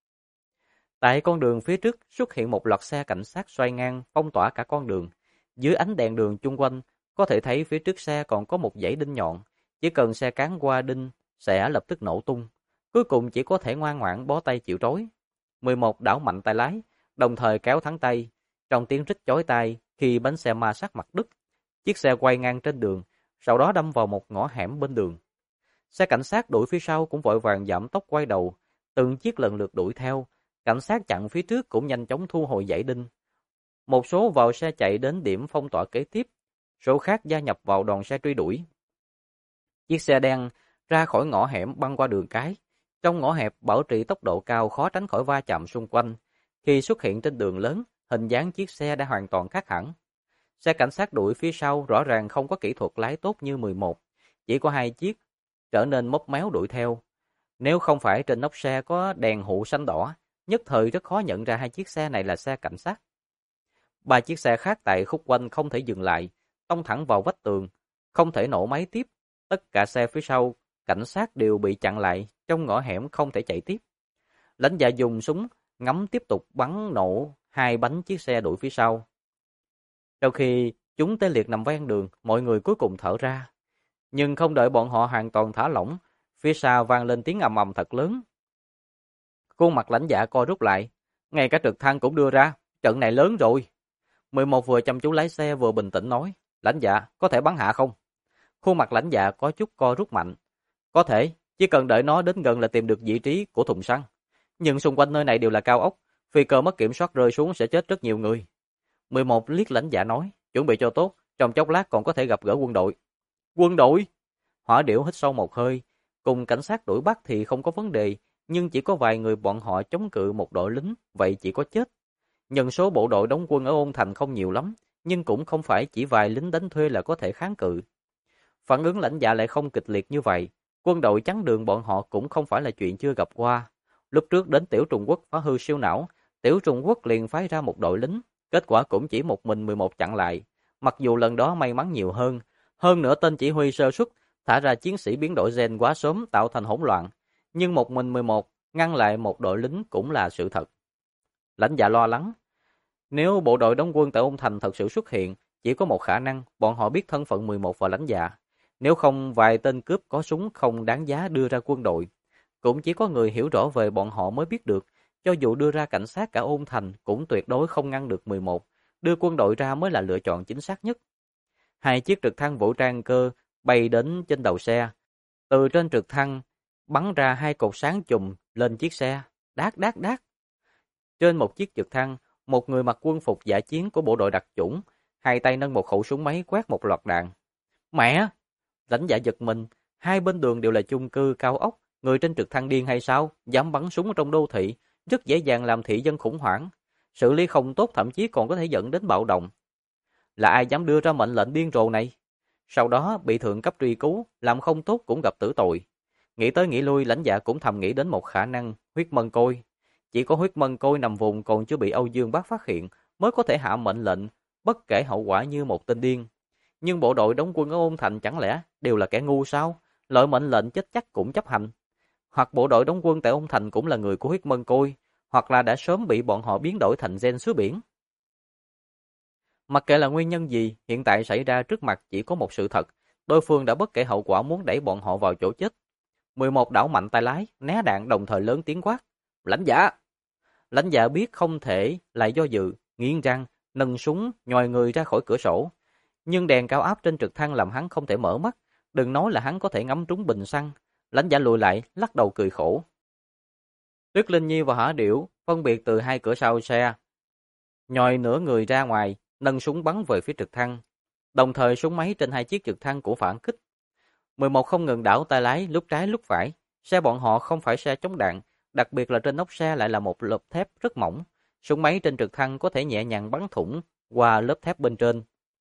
Tại con đường phía trước xuất hiện một loạt xe cảnh sát xoay ngang, phong tỏa cả con đường. Dưới ánh đèn đường chung quanh, có thể thấy phía trước xe còn có một dãy đinh nhọn. Chỉ cần xe cán qua đinh, sẽ lập tức nổ tung. Cuối cùng chỉ có thể ngoan ngoãn bó tay chịu trói. 11 đảo mạnh tay lái, đồng thời kéo thắng tay. Trong tiếng rít chói tai khi bánh xe ma sát mặt đất, chiếc xe quay ngang trên đường, sau đó đâm vào một ngõ hẻm bên đường. Xe cảnh sát đuổi phía sau cũng vội vàng giảm tốc quay đầu, từng chiếc lần lượt đuổi theo. Cảnh sát chặn phía trước cũng nhanh chóng thu hồi dãy đinh. Một số vào xe chạy đến điểm phong tỏa kế tiếp, số khác gia nhập vào đoàn xe truy đuổi. Chiếc xe đen ra khỏi ngõ hẻm băng qua đường cái. Trong ngõ hẹp bảo trì tốc độ cao khó tránh khỏi va chạm xung quanh. Khi xuất hiện trên đường lớn, hình dáng chiếc xe đã hoàn toàn khác hẳn. Xe cảnh sát đuổi phía sau rõ ràng không có kỹ thuật lái tốt như 11, chỉ có 2 chiếc, trở nên móc méo đuổi theo. Nếu không phải trên nóc xe có đèn hụ xanh đỏ, nhất thời rất khó nhận ra 2 chiếc xe này là xe cảnh sát. 3 chiếc xe khác tại khúc quanh không thể dừng lại, tông thẳng vào vách tường, không thể nổ máy tiếp. Tất cả xe phía sau, cảnh sát đều bị chặn lại, trong ngõ hẻm không thể chạy tiếp. Lãnh dạ dùng súng, ngắm tiếp tục bắn nổ 2 bánh chiếc xe đuổi phía sau. Sau khi chúng tê liệt nằm ven đường, mọi người cuối cùng thở ra. Nhưng không đợi bọn họ hoàn toàn thả lỏng, phía sau vang lên tiếng ầm ầm thật lớn. Khuôn mặt lãnh dạ co rút lại, ngay cả trực thăng cũng đưa ra, trận này lớn rồi. 11 vừa chăm chú lái xe vừa bình tĩnh nói, lãnh dạ, có thể bắn hạ không? Khuôn mặt lãnh dạ có chút co rút mạnh. Có thể, chỉ cần đợi nó đến gần là tìm được vị trí của thùng xăng. Nhưng xung quanh nơi này đều là cao ốc, phi cơ mất kiểm soát rơi xuống sẽ chết rất nhiều người. 11 liếc lãnh dạ nói, chuẩn bị cho tốt, trong chốc lát còn có thể gặp gỡ quân đội. Quân đội? Hỏa điểu hít sâu một hơi, cùng cảnh sát đuổi bắt thì không có vấn đề, nhưng chỉ có vài người bọn họ chống cự một đội lính, vậy chỉ có chết. Nhân số bộ đội đóng quân ở Ôn Thành không nhiều lắm, nhưng cũng không phải chỉ vài lính đánh thuê là có thể kháng cự. Phản ứng lãnh dạ lại không kịch liệt như vậy, quân đội chắn đường bọn họ cũng không phải là chuyện chưa gặp qua. Lúc trước đến tiểu Trung Quốc phá hư siêu não, Tiểu Trung Quốc liền phái ra một đội lính, kết quả cũng chỉ một mình 11 chặn lại. Mặc dù lần đó may mắn nhiều hơn nữa tên chỉ huy sơ suất, thả ra chiến sĩ biến đổi gen quá sớm tạo thành hỗn loạn, nhưng một mình 11 ngăn lại một đội lính cũng là sự thật. Lãnh Dạ lo lắng, nếu bộ đội đóng quân tại Ôn Thành thật sự xuất hiện, chỉ có một khả năng, bọn họ biết thân phận 11 và Lãnh Dạ. Nếu không vài tên cướp có súng không đáng giá đưa ra quân đội, cũng chỉ có người hiểu rõ về bọn họ mới biết được, cho dù đưa ra cảnh sát cả Ôn Thành cũng tuyệt đối không ngăn được 11, đưa quân đội ra mới là lựa chọn chính xác nhất. Hai chiếc trực thăng vũ trang cơ bay đến trên đầu xe, từ trên trực thăng bắn ra hai cột sáng chùm lên chiếc xe, đát đát đát. Trên một chiếc trực thăng, một người mặc quân phục dã chiến của bộ đội đặc chủng, hai tay nâng một khẩu súng máy quét một loạt đạn. Mẹ! Lãnh Dạ giật mình, hai bên đường đều là chung cư cao ốc, người trên trực thăng điên hay sao, dám bắn súng ở trong đô thị, rất dễ dàng làm thị dân khủng hoảng. Xử lý không tốt thậm chí còn có thể dẫn đến bạo động. Là ai dám đưa ra mệnh lệnh điên rồ này? Sau đó bị thượng cấp truy cứu, làm không tốt cũng gặp tử tội. Nghĩ tới nghĩ lui, Lãnh Dạ cũng thầm nghĩ đến một khả năng, huyết mân côi. Chỉ có huyết mân côi nằm vùng còn chưa bị Âu Dương Bác phát hiện mới có thể hạ mệnh lệnh, bất kể hậu quả như một tên điên. Nhưng bộ đội đóng quân ở Ôn Thành chẳng lẽ đều là kẻ ngu sao? Lợi mệnh lệnh chết chắc cũng chấp hành. Hoặc bộ đội đóng quân tại Ôn Thành cũng là người của huyết mân côi, hoặc là đã sớm bị bọn họ biến đổi thành gen sứ biển. Mặc kệ là nguyên nhân gì, hiện tại xảy ra trước mặt chỉ có một sự thật, đối phương đã bất kể hậu quả muốn đẩy bọn họ vào chỗ chết. 11 đảo mạnh tay lái, né đạn đồng thời lớn tiếng quát. Lãnh Dạ! Lãnh Dạ biết không thể lại do dự, nghiến răng, nâng súng, nhòi người ra khỏi cửa sổ. Nhưng đèn cao áp trên trực thăng làm hắn không thể mở mắt, đừng nói là hắn có thể ngắm trúng bình xăng. Lãnh Dạ lùi lại, lắc đầu cười khổ. Tuyết Linh Nhi và Hỏa Điểu phân biệt từ hai cửa sau xe, nhòi nửa người ra ngoài, nâng súng bắn về phía trực thăng. Đồng thời súng máy trên hai chiếc trực thăng cũng phản kích. 11 không ngừng đảo tay lái lúc trái lúc phải. Xe bọn họ không phải xe chống đạn, đặc biệt là trên nóc xe lại là một lớp thép rất mỏng. Súng máy trên trực thăng có thể nhẹ nhàng bắn thủng qua lớp thép bên trên.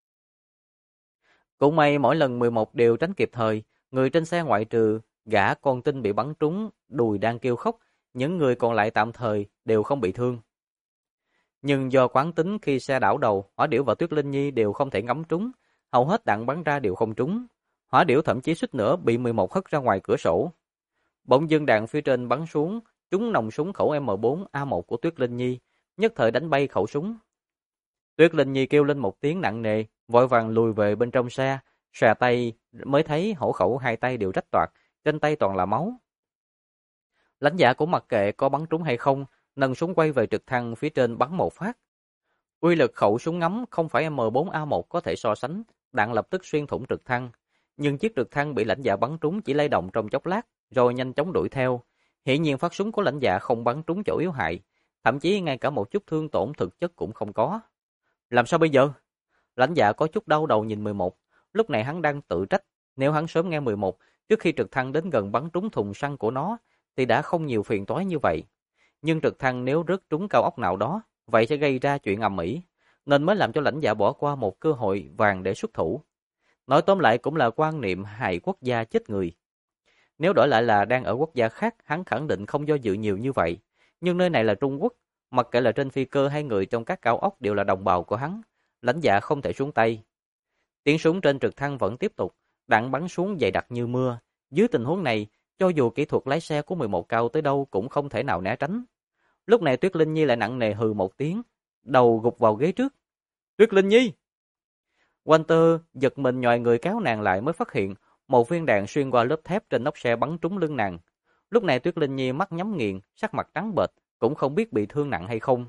Cũng may mỗi lần 11 đều tránh kịp thời, người trên xe ngoại trừ gã con tin bị bắn trúng, đùi đang kêu khóc, những người còn lại tạm thời đều không bị thương. Nhưng do quán tính khi xe đảo đầu, Hỏa Điểu và Tuyết Linh Nhi đều không thể ngắm trúng, hầu hết đạn bắn ra đều không trúng. Hỏa Điểu thậm chí suýt nữa bị 11 hất ra ngoài cửa sổ. Bỗng dưng đạn phía trên bắn xuống, trúng nòng súng khẩu M4A1 của Tuyết Linh Nhi, nhất thời đánh bay khẩu súng. Tuyết Linh Nhi kêu lên một tiếng nặng nề, vội vàng lùi về bên trong xe, xòe tay mới thấy hổ khẩu hai tay đều rách toạc, trên tay toàn là máu. Lãnh Dạ cũng mặc kệ có bắn trúng hay không, nâng súng quay về trực thăng phía trên bắn một phát. Uy lực khẩu súng ngắm không phải M4A1 có thể so sánh, đạn lập tức xuyên thủng trực thăng. Nhưng chiếc trực thăng bị Lãnh Dạ bắn trúng chỉ lay động trong chốc lát, rồi nhanh chóng đuổi theo. Hiển nhiên phát súng của Lãnh Dạ không bắn trúng chỗ yếu hại, thậm chí ngay cả một chút thương tổn thực chất cũng không có. Làm sao bây giờ? Lãnh Dạ có chút đau đầu nhìn 11, lúc này hắn đang tự trách, nếu hắn sớm nghe 11, trước khi trực thăng đến gần bắn trúng thùng xăng của nó, thì đã không nhiều phiền toái như vậy. Nhưng trực thăng nếu rớt trúng cao ốc nào đó, vậy sẽ gây ra chuyện ầm ĩ, nên mới làm cho Lãnh Dạ bỏ qua một cơ hội vàng để xuất thủ. Nói tóm lại cũng là quan niệm hại quốc gia chết người. Nếu đổi lại là đang ở quốc gia khác, hắn khẳng định không do dự nhiều như vậy. Nhưng nơi này là Trung Quốc, mặc kệ là trên phi cơ hay người trong các cao ốc đều là đồng bào của hắn. Lãnh Dạ không thể xuống tay. Tiếng súng trên trực thăng vẫn tiếp tục, đạn bắn xuống dày đặc như mưa. Dưới tình huống này, cho dù kỹ thuật lái xe của 11 cao tới đâu cũng không thể nào né tránh. Lúc này Tuyết Linh Nhi lại nặng nề hừ một tiếng, đầu gục vào ghế trước. Tuyết Linh Nhi! Walter giật mình nhòi người kéo nàng lại mới phát hiện một viên đạn xuyên qua lớp thép trên nóc xe bắn trúng lưng nàng. Lúc này Tuyết Linh Nhi mắt nhắm nghiền, sắc mặt trắng bệch, cũng không biết bị thương nặng hay không.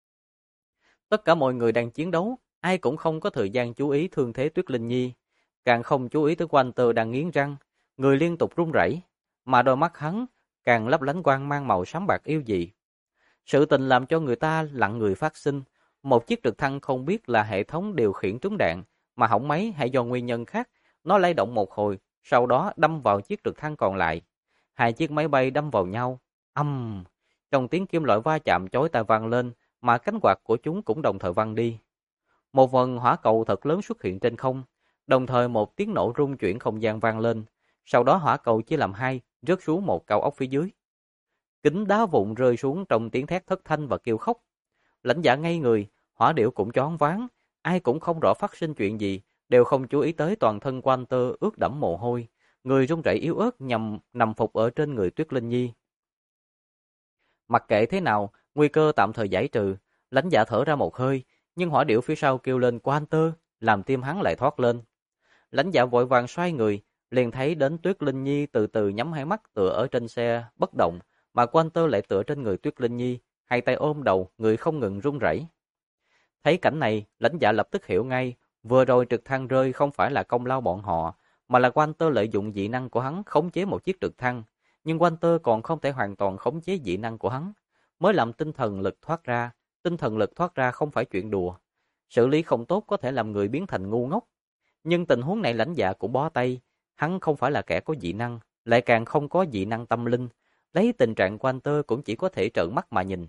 Tất cả mọi người đang chiến đấu, ai cũng không có thời gian chú ý thương thế Tuyết Linh Nhi, càng không chú ý tới Walter đang nghiến răng, người liên tục run rẩy, mà đôi mắt hắn càng lấp lánh quang mang màu xám bạc yêu dị. Sự tình làm cho người ta lặng người phát sinh, một chiếc trực thăng không biết là hệ thống điều khiển trúng đạn mà hỏng máy hay do nguyên nhân khác, nó lay động một hồi, sau đó đâm vào chiếc trực thăng còn lại. Hai chiếc máy bay đâm vào nhau, trong tiếng kim loại va chạm chói tai vang lên, mà cánh quạt của chúng cũng đồng thời văng đi. Một vần hỏa cầu thật lớn xuất hiện trên không, đồng thời một tiếng nổ rung chuyển không gian vang lên, sau đó hỏa cầu chia làm hai, rớt xuống một cao ốc phía dưới. Kính đá vụn rơi xuống trong tiếng thét thất thanh và kêu khóc, Lãnh Dạ ngây người, Hỏa Điểu cũng choáng váng, ai cũng không rõ phát sinh chuyện gì, đều không chú ý tới toàn thân Walter ướt đẫm mồ hôi, người run rẩy yếu ớt nằm phục ở trên người Tuyết Linh Nhi. Mặc kệ thế nào, nguy cơ tạm thời giải trừ, Lãnh Dạ thở ra một hơi, nhưng Hỏa Điểu phía sau kêu lên Walter, làm tim hắn lại thoát lên. Lãnh Dạ vội vàng xoay người, liền thấy đến Tuyết Linh Nhi từ từ nhắm hai mắt tựa ở trên xe bất động, mà Walter lại tựa trên người Tuyết Linh Nhi, hai tay ôm đầu, người không ngừng run rẩy. Thấy cảnh này, Lãnh Dạ lập tức hiểu ngay, vừa rồi trực thăng rơi không phải là công lao bọn họ, mà là Walter lợi dụng dị năng của hắn khống chế một chiếc trực thăng, nhưng Walter còn không thể hoàn toàn khống chế dị năng của hắn, mới làm tinh thần lực thoát ra. Tinh thần lực thoát ra không phải chuyện đùa. Xử lý không tốt có thể làm người biến thành ngu ngốc. Nhưng tình huống này Lãnh Dạ cũng bó tay, hắn không phải là kẻ có dị năng, lại càng không có dị năng tâm linh, lấy tình trạng Walter cũng chỉ có thể trợn mắt mà nhìn.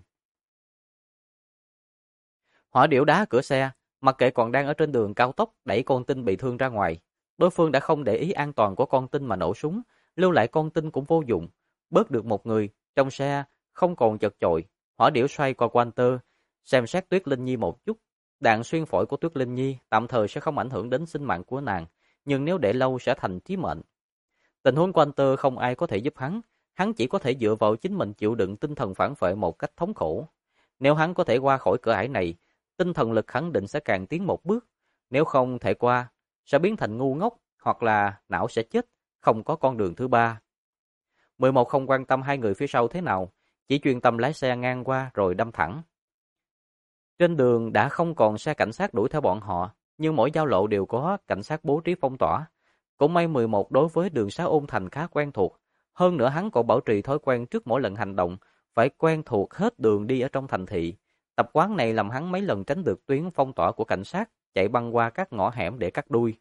Hỏa Điểu đá cửa xe, mặc kệ còn đang ở trên đường cao tốc đẩy con tin bị thương ra ngoài. Đối phương đã không để ý an toàn của con tin mà nổ súng, lưu lại con tin cũng vô dụng. Bớt được một người, trong xe không còn chật chội. Hỏa Điểu xoay qua Walter, xem xét Tuyết Linh Nhi một chút. Đạn xuyên phổi của Tuyết Linh Nhi tạm thời sẽ không ảnh hưởng đến sinh mạng của nàng, nhưng nếu để lâu sẽ thành chí mệnh. Tình huống Walter không ai có thể giúp hắn chỉ có thể dựa vào chính mình chịu đựng tinh thần phản phệ một cách thống khổ. Nếu hắn có thể qua khỏi cửa ải này, tinh thần lực khẳng định sẽ càng tiến một bước. Nếu không thể qua, sẽ biến thành ngu ngốc hoặc là não sẽ chết, không có con đường thứ ba. 11 không quan tâm hai người phía sau thế nào, chỉ chuyên tâm lái xe ngang qua rồi đâm thẳng. Trên đường đã không còn xe cảnh sát đuổi theo bọn họ, nhưng mỗi giao lộ đều có cảnh sát bố trí phong tỏa. Cũng may 11 đối với đường xá Ôn Thành khá quen thuộc, hơn nữa hắn còn bảo trì thói quen trước mỗi lần hành động, phải quen thuộc hết đường đi ở trong thành thị. Tập quán này làm hắn mấy lần tránh được tuyến phong tỏa của cảnh sát, chạy băng qua các ngõ hẻm để cắt đuôi.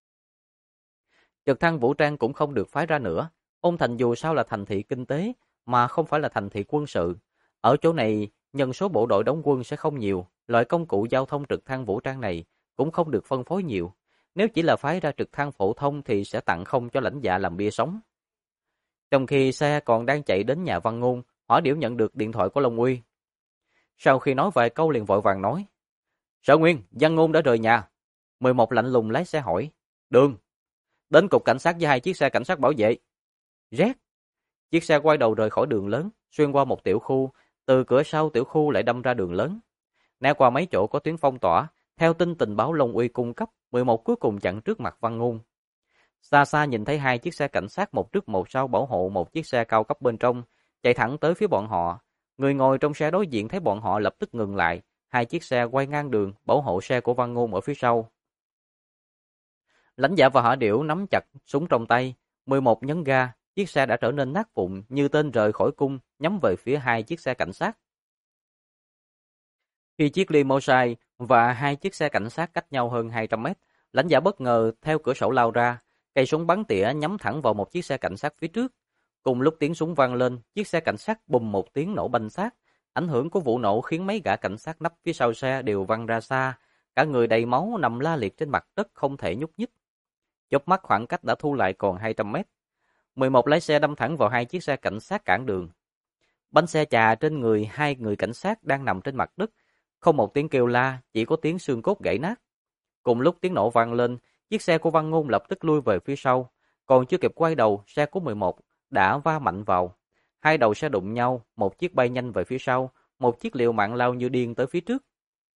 Trực thăng vũ trang cũng không được phái ra nữa. Ôn Thành dù sao là thành thị kinh tế, mà không phải là thành thị quân sự. Ở chỗ này, nhân số bộ đội đóng quân sẽ không nhiều, loại công cụ giao thông trực thăng vũ trang này cũng không được phân phối nhiều. Nếu chỉ là phái ra trực thăng phổ thông thì sẽ tặng không cho Lãnh Dạ làm bia sống. Trong khi xe còn đang chạy đến nhà Văn Ngôn, Hỏa Điểu nhận được điện thoại của Long Uy. Sau khi nói vài câu liền vội vàng nói: Sở Nguyên, Văn Ngôn đã rời nhà. 11 lạnh lùng lái xe hỏi: Đường. Đến cục cảnh sát với 2 chiếc xe cảnh sát bảo vệ. Rét. Chiếc xe quay đầu rời khỏi đường lớn, xuyên qua một tiểu khu, từ cửa sau tiểu khu lại đâm ra đường lớn. Né qua mấy chỗ có tuyến phong tỏa, theo tin tình báo Long Uy cung cấp, 11 cuối cùng chặn trước mặt Văn Ngôn. Xa xa nhìn thấy 2 chiếc xe cảnh sát một trước một sau bảo hộ một chiếc xe cao cấp bên trong, chạy thẳng tới phía bọn họ. Người ngồi trong xe đối diện thấy bọn họ lập tức ngừng lại, 2 chiếc xe quay ngang đường, bảo hộ xe của Văn Ngôn ở phía sau. Lãnh Dạ và Hỏa Điểu nắm chặt súng trong tay, 11 nhấn ga, chiếc xe đã trở nên nát vụn như tên rời khỏi cung, nhắm về phía 2 chiếc xe cảnh sát. Khi chiếc limousine và 2 chiếc xe cảnh sát cách nhau hơn 200 mét, Lãnh Dạ bất ngờ theo cửa sổ lao ra, cây súng bắn tỉa nhắm thẳng vào một chiếc xe cảnh sát phía trước. Cùng lúc tiếng súng vang lên, chiếc xe cảnh sát bùm một tiếng nổ banh xác. Ảnh hưởng của vụ nổ khiến mấy gã cảnh sát nấp phía sau xe đều văng ra xa, cả người đầy máu nằm la liệt trên mặt đất không thể nhúc nhích. Chớp mắt khoảng cách đã thu lại còn 200 mét. 11 lái xe đâm thẳng vào 2 chiếc xe cảnh sát cản đường. Bánh xe chà trên người 2 người cảnh sát đang nằm trên mặt đất, không một tiếng kêu la, chỉ có tiếng xương cốt gãy nát. Cùng lúc tiếng nổ vang lên, chiếc xe của Văn Ngôn lập tức lui về phía sau, còn chưa kịp quay đầu, xe của 11 đã va mạnh vào. 2 đầu xe đụng nhau, một chiếc bay nhanh về phía sau, một chiếc liều mạng lao như điên tới phía trước.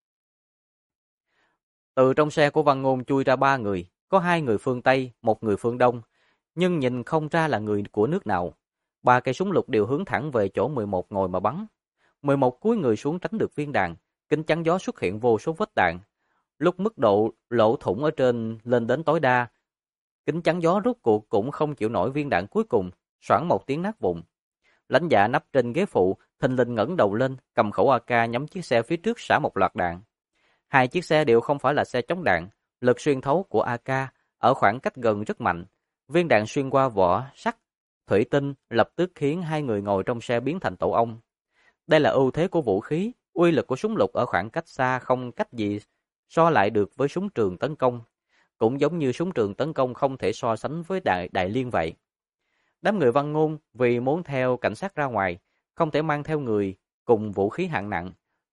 Từ trong xe của Văn Ngôn chui ra 3 người, có 2 người phương Tây, một người phương Đông, nhưng nhìn không ra là người của nước nào. 3 cây súng lục đều hướng thẳng về chỗ 11 ngồi mà bắn. 11 cúi người xuống tránh được viên đạn, kính chắn gió xuất hiện vô số vết đạn. Lúc mức độ lỗ thủng ở trên lên đến tối đa, kính chắn gió rút cuộc cũng không chịu nổi viên đạn cuối cùng, xoảng một tiếng nát vụn. Lãnh Dạ nấp trên ghế phụ, thình lình ngẩng đầu lên, cầm khẩu AK nhắm chiếc xe phía trước xả một loạt đạn. 2 chiếc xe đều không phải là xe chống đạn, lực xuyên thấu của AK ở khoảng cách gần rất mạnh. Viên đạn xuyên qua vỏ sắt, thủy tinh lập tức khiến 2 người ngồi trong xe biến thành tổ ong. Đây là ưu thế của vũ khí, uy lực của súng lục ở khoảng cách xa không cách gì so lại được với súng trường tấn công. Cũng giống như súng trường tấn công không thể so sánh với đại liên vậy. Đám người Văn Ngôn vì muốn theo cảnh sát ra ngoài, không thể mang theo người cùng vũ khí hạng nặng.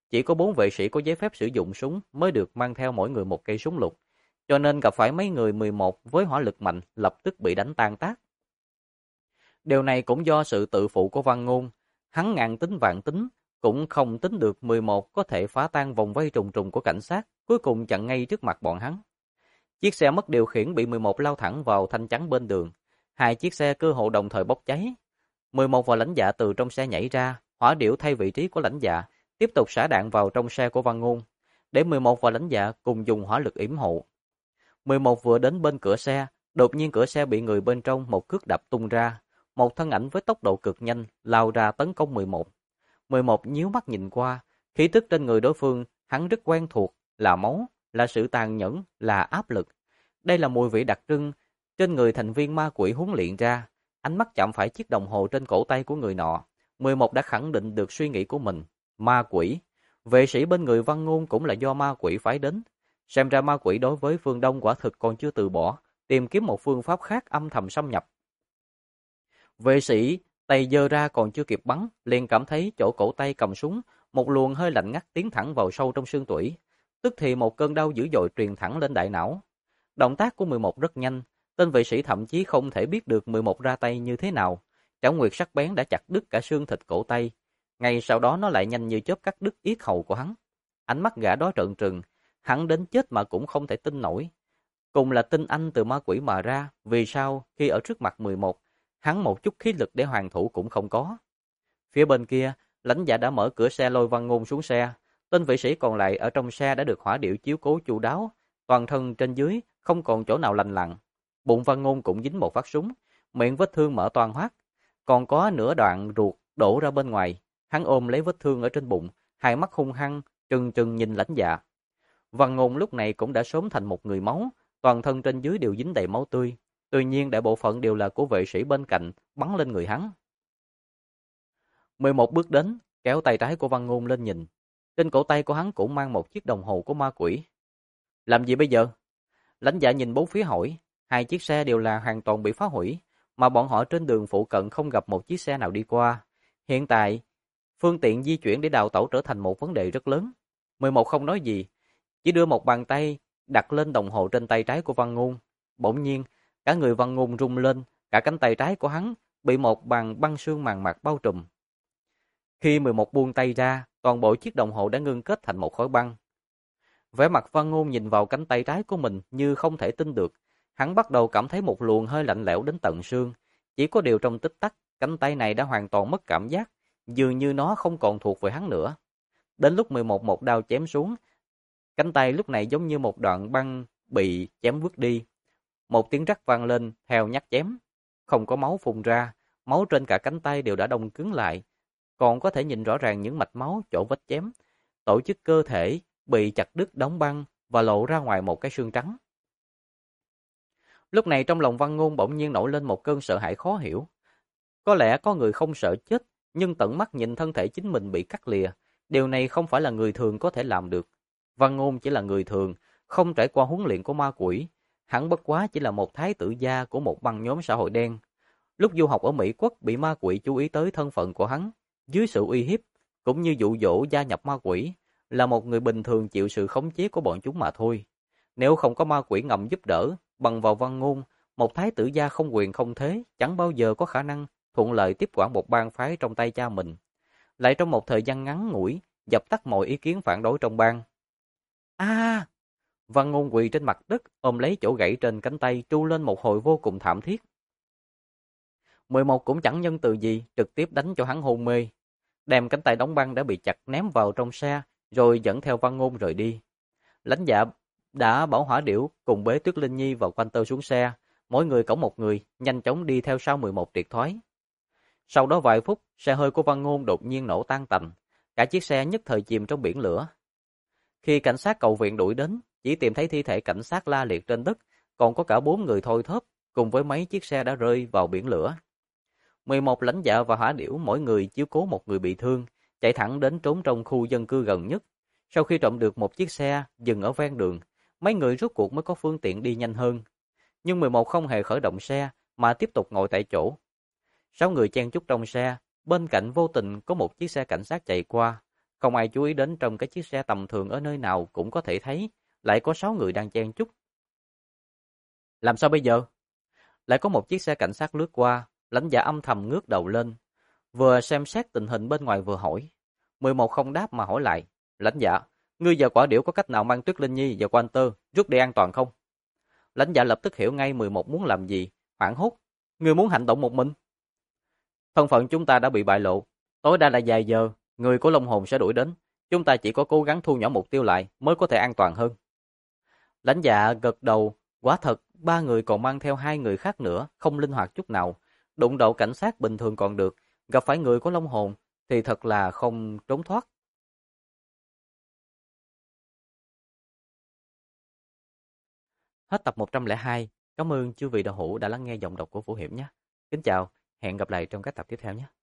chỉ có 4 vệ sĩ có giấy phép sử dụng súng mới được mang theo mỗi người một cây súng lục, cho nên gặp phải mấy người 11 với hỏa lực mạnh lập tức bị đánh tan tác. Điều này cũng do sự tự phụ của Văn Ngôn, hắn ngàn tính vạn tính, cũng không tính được 11 có thể phá tan vòng vây trùng trùng của cảnh sát, cuối cùng chặn ngay trước mặt bọn hắn. Chiếc xe mất điều khiển bị 11 lao thẳng vào thanh chắn bên đường, hai chiếc xe cơ hồ đồng thời bốc cháy. 11 và lãnh dạ từ trong xe nhảy ra, hỏa điểu thay vị trí của lãnh dạ, tiếp tục xả đạn vào trong xe của Văn Ngôn, để 11 và lãnh dạ cùng dùng hỏa lực yểm hộ. 11 vừa đến bên cửa xe, đột nhiên cửa xe bị người bên trong một cước đập tung ra, một thân ảnh với tốc độ cực nhanh lao ra tấn công 11. 11 nhíu mắt nhìn qua, khí tức trên người đối phương hắn rất quen thuộc, là máu, là sự tàn nhẫn, là áp lực. Đây là mùi vị đặc trưng trên người thành viên ma quỷ huấn luyện ra. Ánh mắt chạm phải chiếc đồng hồ trên cổ tay của người nọ, 11 đã khẳng định được suy nghĩ của mình. Ma quỷ. Vệ sĩ bên người Văn Ngôn cũng là do ma quỷ phái đến. Xem ra ma quỷ đối với phương Đông quả thực còn chưa từ bỏ, tìm kiếm một phương pháp khác âm thầm xâm nhập. Vệ sĩ tay giơ ra còn chưa kịp bắn, liền cảm thấy chỗ cổ tay cầm súng, một luồng hơi lạnh ngắt tiến thẳng vào sâu trong xương tủy. Tức thì một cơn đau dữ dội truyền thẳng lên đại não. Động tác của 11 rất nhanh, tên vệ sĩ thậm chí không thể biết được 11 ra tay như thế nào. Trảo nguyệt sắc bén đã chặt đứt cả xương thịt cổ tay. Ngay sau đó nó lại nhanh như chớp cắt đứt yết hầu của hắn. Ánh mắt gã đó trợn trừng, hắn đến chết mà cũng không thể tin nổi. Cùng là tinh anh từ ma quỷ mà ra, vì sao khi ở trước mặt 11, hắn một chút khí lực để hoàn thủ cũng không có. Phía bên kia, lãnh dạ đã mở cửa xe lôi Văn Ngôn xuống xe. Tên vệ sĩ còn lại ở trong xe đã được hỏa điểu chiếu cố chu đáo, toàn thân trên dưới không còn chỗ nào lành lặn. Bụng Văn Ngôn cũng dính một phát súng, miệng vết thương mở toang hoác, còn có nửa đoạn ruột đổ ra bên ngoài. Hắn ôm lấy vết thương ở trên bụng, hai mắt hung hăng trừng trừng nhìn lãnh dạ. Văn Ngôn lúc này cũng đã sớm thành một người máu, toàn thân trên dưới đều dính đầy máu tươi. Tuy nhiên đại bộ phận đều là của vệ sĩ bên cạnh bắn lên người hắn. 11 bước đến, kéo tay trái của Văn Ngôn lên nhìn. Trên cổ tay của hắn cũng mang một chiếc đồng hồ của ma quỷ. Làm gì bây giờ? Lãnh dạ nhìn bốn phía hỏi. Hai chiếc xe đều là hoàn toàn bị phá hủy, mà bọn họ trên đường phụ cận không gặp một chiếc xe nào đi qua. Hiện tại, phương tiện di chuyển để đào tẩu trở thành một vấn đề rất lớn. 11 không nói gì, chỉ đưa một bàn tay đặt lên đồng hồ trên tay trái của Văn Ngôn. Bỗng nhiên, cả người Văn Ngôn rung lên, cả cánh tay trái của hắn bị một bàn băng sương màng mạc bao trùm. Khi 11 buông tay ra, toàn bộ chiếc đồng hồ đã ngưng kết thành một khối băng. Vẻ mặt Văn Ngôn nhìn vào cánh tay trái của mình như không thể tin được. Hắn bắt đầu cảm thấy một luồng hơi lạnh lẽo đến tận xương. Chỉ có điều trong tích tắc, cánh tay này đã hoàn toàn mất cảm giác, dường như nó không còn thuộc về hắn nữa. Đến lúc 11 một đao chém xuống, cánh tay lúc này giống như một đoạn băng bị chém vứt đi. Một tiếng rắc vang lên theo nhát chém. Không có máu phun ra, máu trên cả cánh tay đều đã đông cứng lại. Còn có thể nhìn rõ ràng những mạch máu chỗ vết chém. Tổ chức cơ thể bị chặt đứt đóng băng và lộ ra ngoài một cái xương trắng. Lúc này trong lòng Văn Ngôn bỗng nhiên nổi lên một cơn sợ hãi khó hiểu. Có lẽ có người không sợ chết, nhưng tận mắt nhìn thân thể chính mình bị cắt lìa. Điều này không phải là người thường có thể làm được. Văn Ngôn chỉ là người thường, không trải qua huấn luyện của ma quỷ. Hắn bất quá chỉ là một thái tử gia của một băng nhóm xã hội đen. Lúc du học ở Mỹ Quốc bị ma quỷ chú ý tới thân phận của hắn, dưới sự uy hiếp, cũng như dụ dỗ gia nhập ma quỷ, là một người bình thường chịu sự khống chế của bọn chúng mà thôi. Nếu không có ma quỷ ngầm giúp đỡ, bằng vào Văn Ngôn, một thái tử gia không quyền không thế, chẳng bao giờ có khả năng thuận lợi tiếp quản một bang phái trong tay cha mình. Lại trong một thời gian ngắn ngủi, dập tắt mọi ý kiến phản đối trong bang. A! Văn Ngôn quỳ trên mặt đất, ôm lấy chỗ gãy trên cánh tay, tru lên một hồi vô cùng thảm thiết. 11 cũng chẳng nhân từ gì, trực tiếp đánh cho hắn hôn mê. Đem cánh tay đóng băng đã bị chặt ném vào trong xe, rồi dẫn theo Văn Ngôn rời đi. Lãnh dạ đã bảo hỏa điểu cùng bế Tuyết Linh Nhi vào quanh tơ xuống xe, mỗi người cõng một người, nhanh chóng đi theo sau 11 triệt thoái. Sau đó vài phút, xe hơi của Văn Ngôn đột nhiên nổ tan tành, cả chiếc xe nhất thời chìm trong biển lửa. Khi cảnh sát cầu viện đuổi đến, chỉ tìm thấy thi thể cảnh sát la liệt trên đất, còn có cả 4 người thoi thóp, cùng với mấy chiếc xe đã rơi vào biển lửa. 11 lãnh dạ và hỏa điểu mỗi người chiếu cố một người bị thương, chạy thẳng đến trốn trong khu dân cư gần nhất. Sau khi trộm được một chiếc xe dừng ở ven đường, mấy người rốt cuộc mới có phương tiện đi nhanh hơn. Nhưng 11 không hề khởi động xe mà tiếp tục ngồi tại chỗ. 6 người chen chúc trong xe, bên cạnh vô tình có một chiếc xe cảnh sát chạy qua. Không ai chú ý đến trong cái chiếc xe tầm thường ở nơi nào cũng có thể thấy lại có 6 người đang chen chúc. Làm sao bây giờ? Lại có một chiếc xe cảnh sát lướt qua, lãnh dạ âm thầm ngước đầu lên, vừa xem xét tình hình bên ngoài vừa hỏi. 11 không đáp mà hỏi lại, lãnh dạ, ngươi và quả điểu có cách nào mang Tuyết Linh Nhi và Walter rút đi an toàn không? Lãnh dạ lập tức hiểu ngay 11 muốn làm gì, hoảng hốt, ngươi muốn hành động một mình. Thân phận chúng ta đã bị bại lộ, tối đa là vài giờ, người của Long Hồn sẽ đuổi đến, chúng ta chỉ có cố gắng thu nhỏ mục tiêu lại mới có thể an toàn hơn. Lãnh dạ gật đầu, quả thật, ba người còn mang theo hai người khác nữa, không linh hoạt chút nào. Đụng độ cảnh sát bình thường còn được, gặp phải người của Long Hồn thì thật là không trốn thoát. Hết tập 102. Cảm ơn chư vị đạo hữu đã lắng nghe giọng đọc của Vũ Hiểm nhé. Kính chào, hẹn gặp lại trong các tập tiếp theo nhé.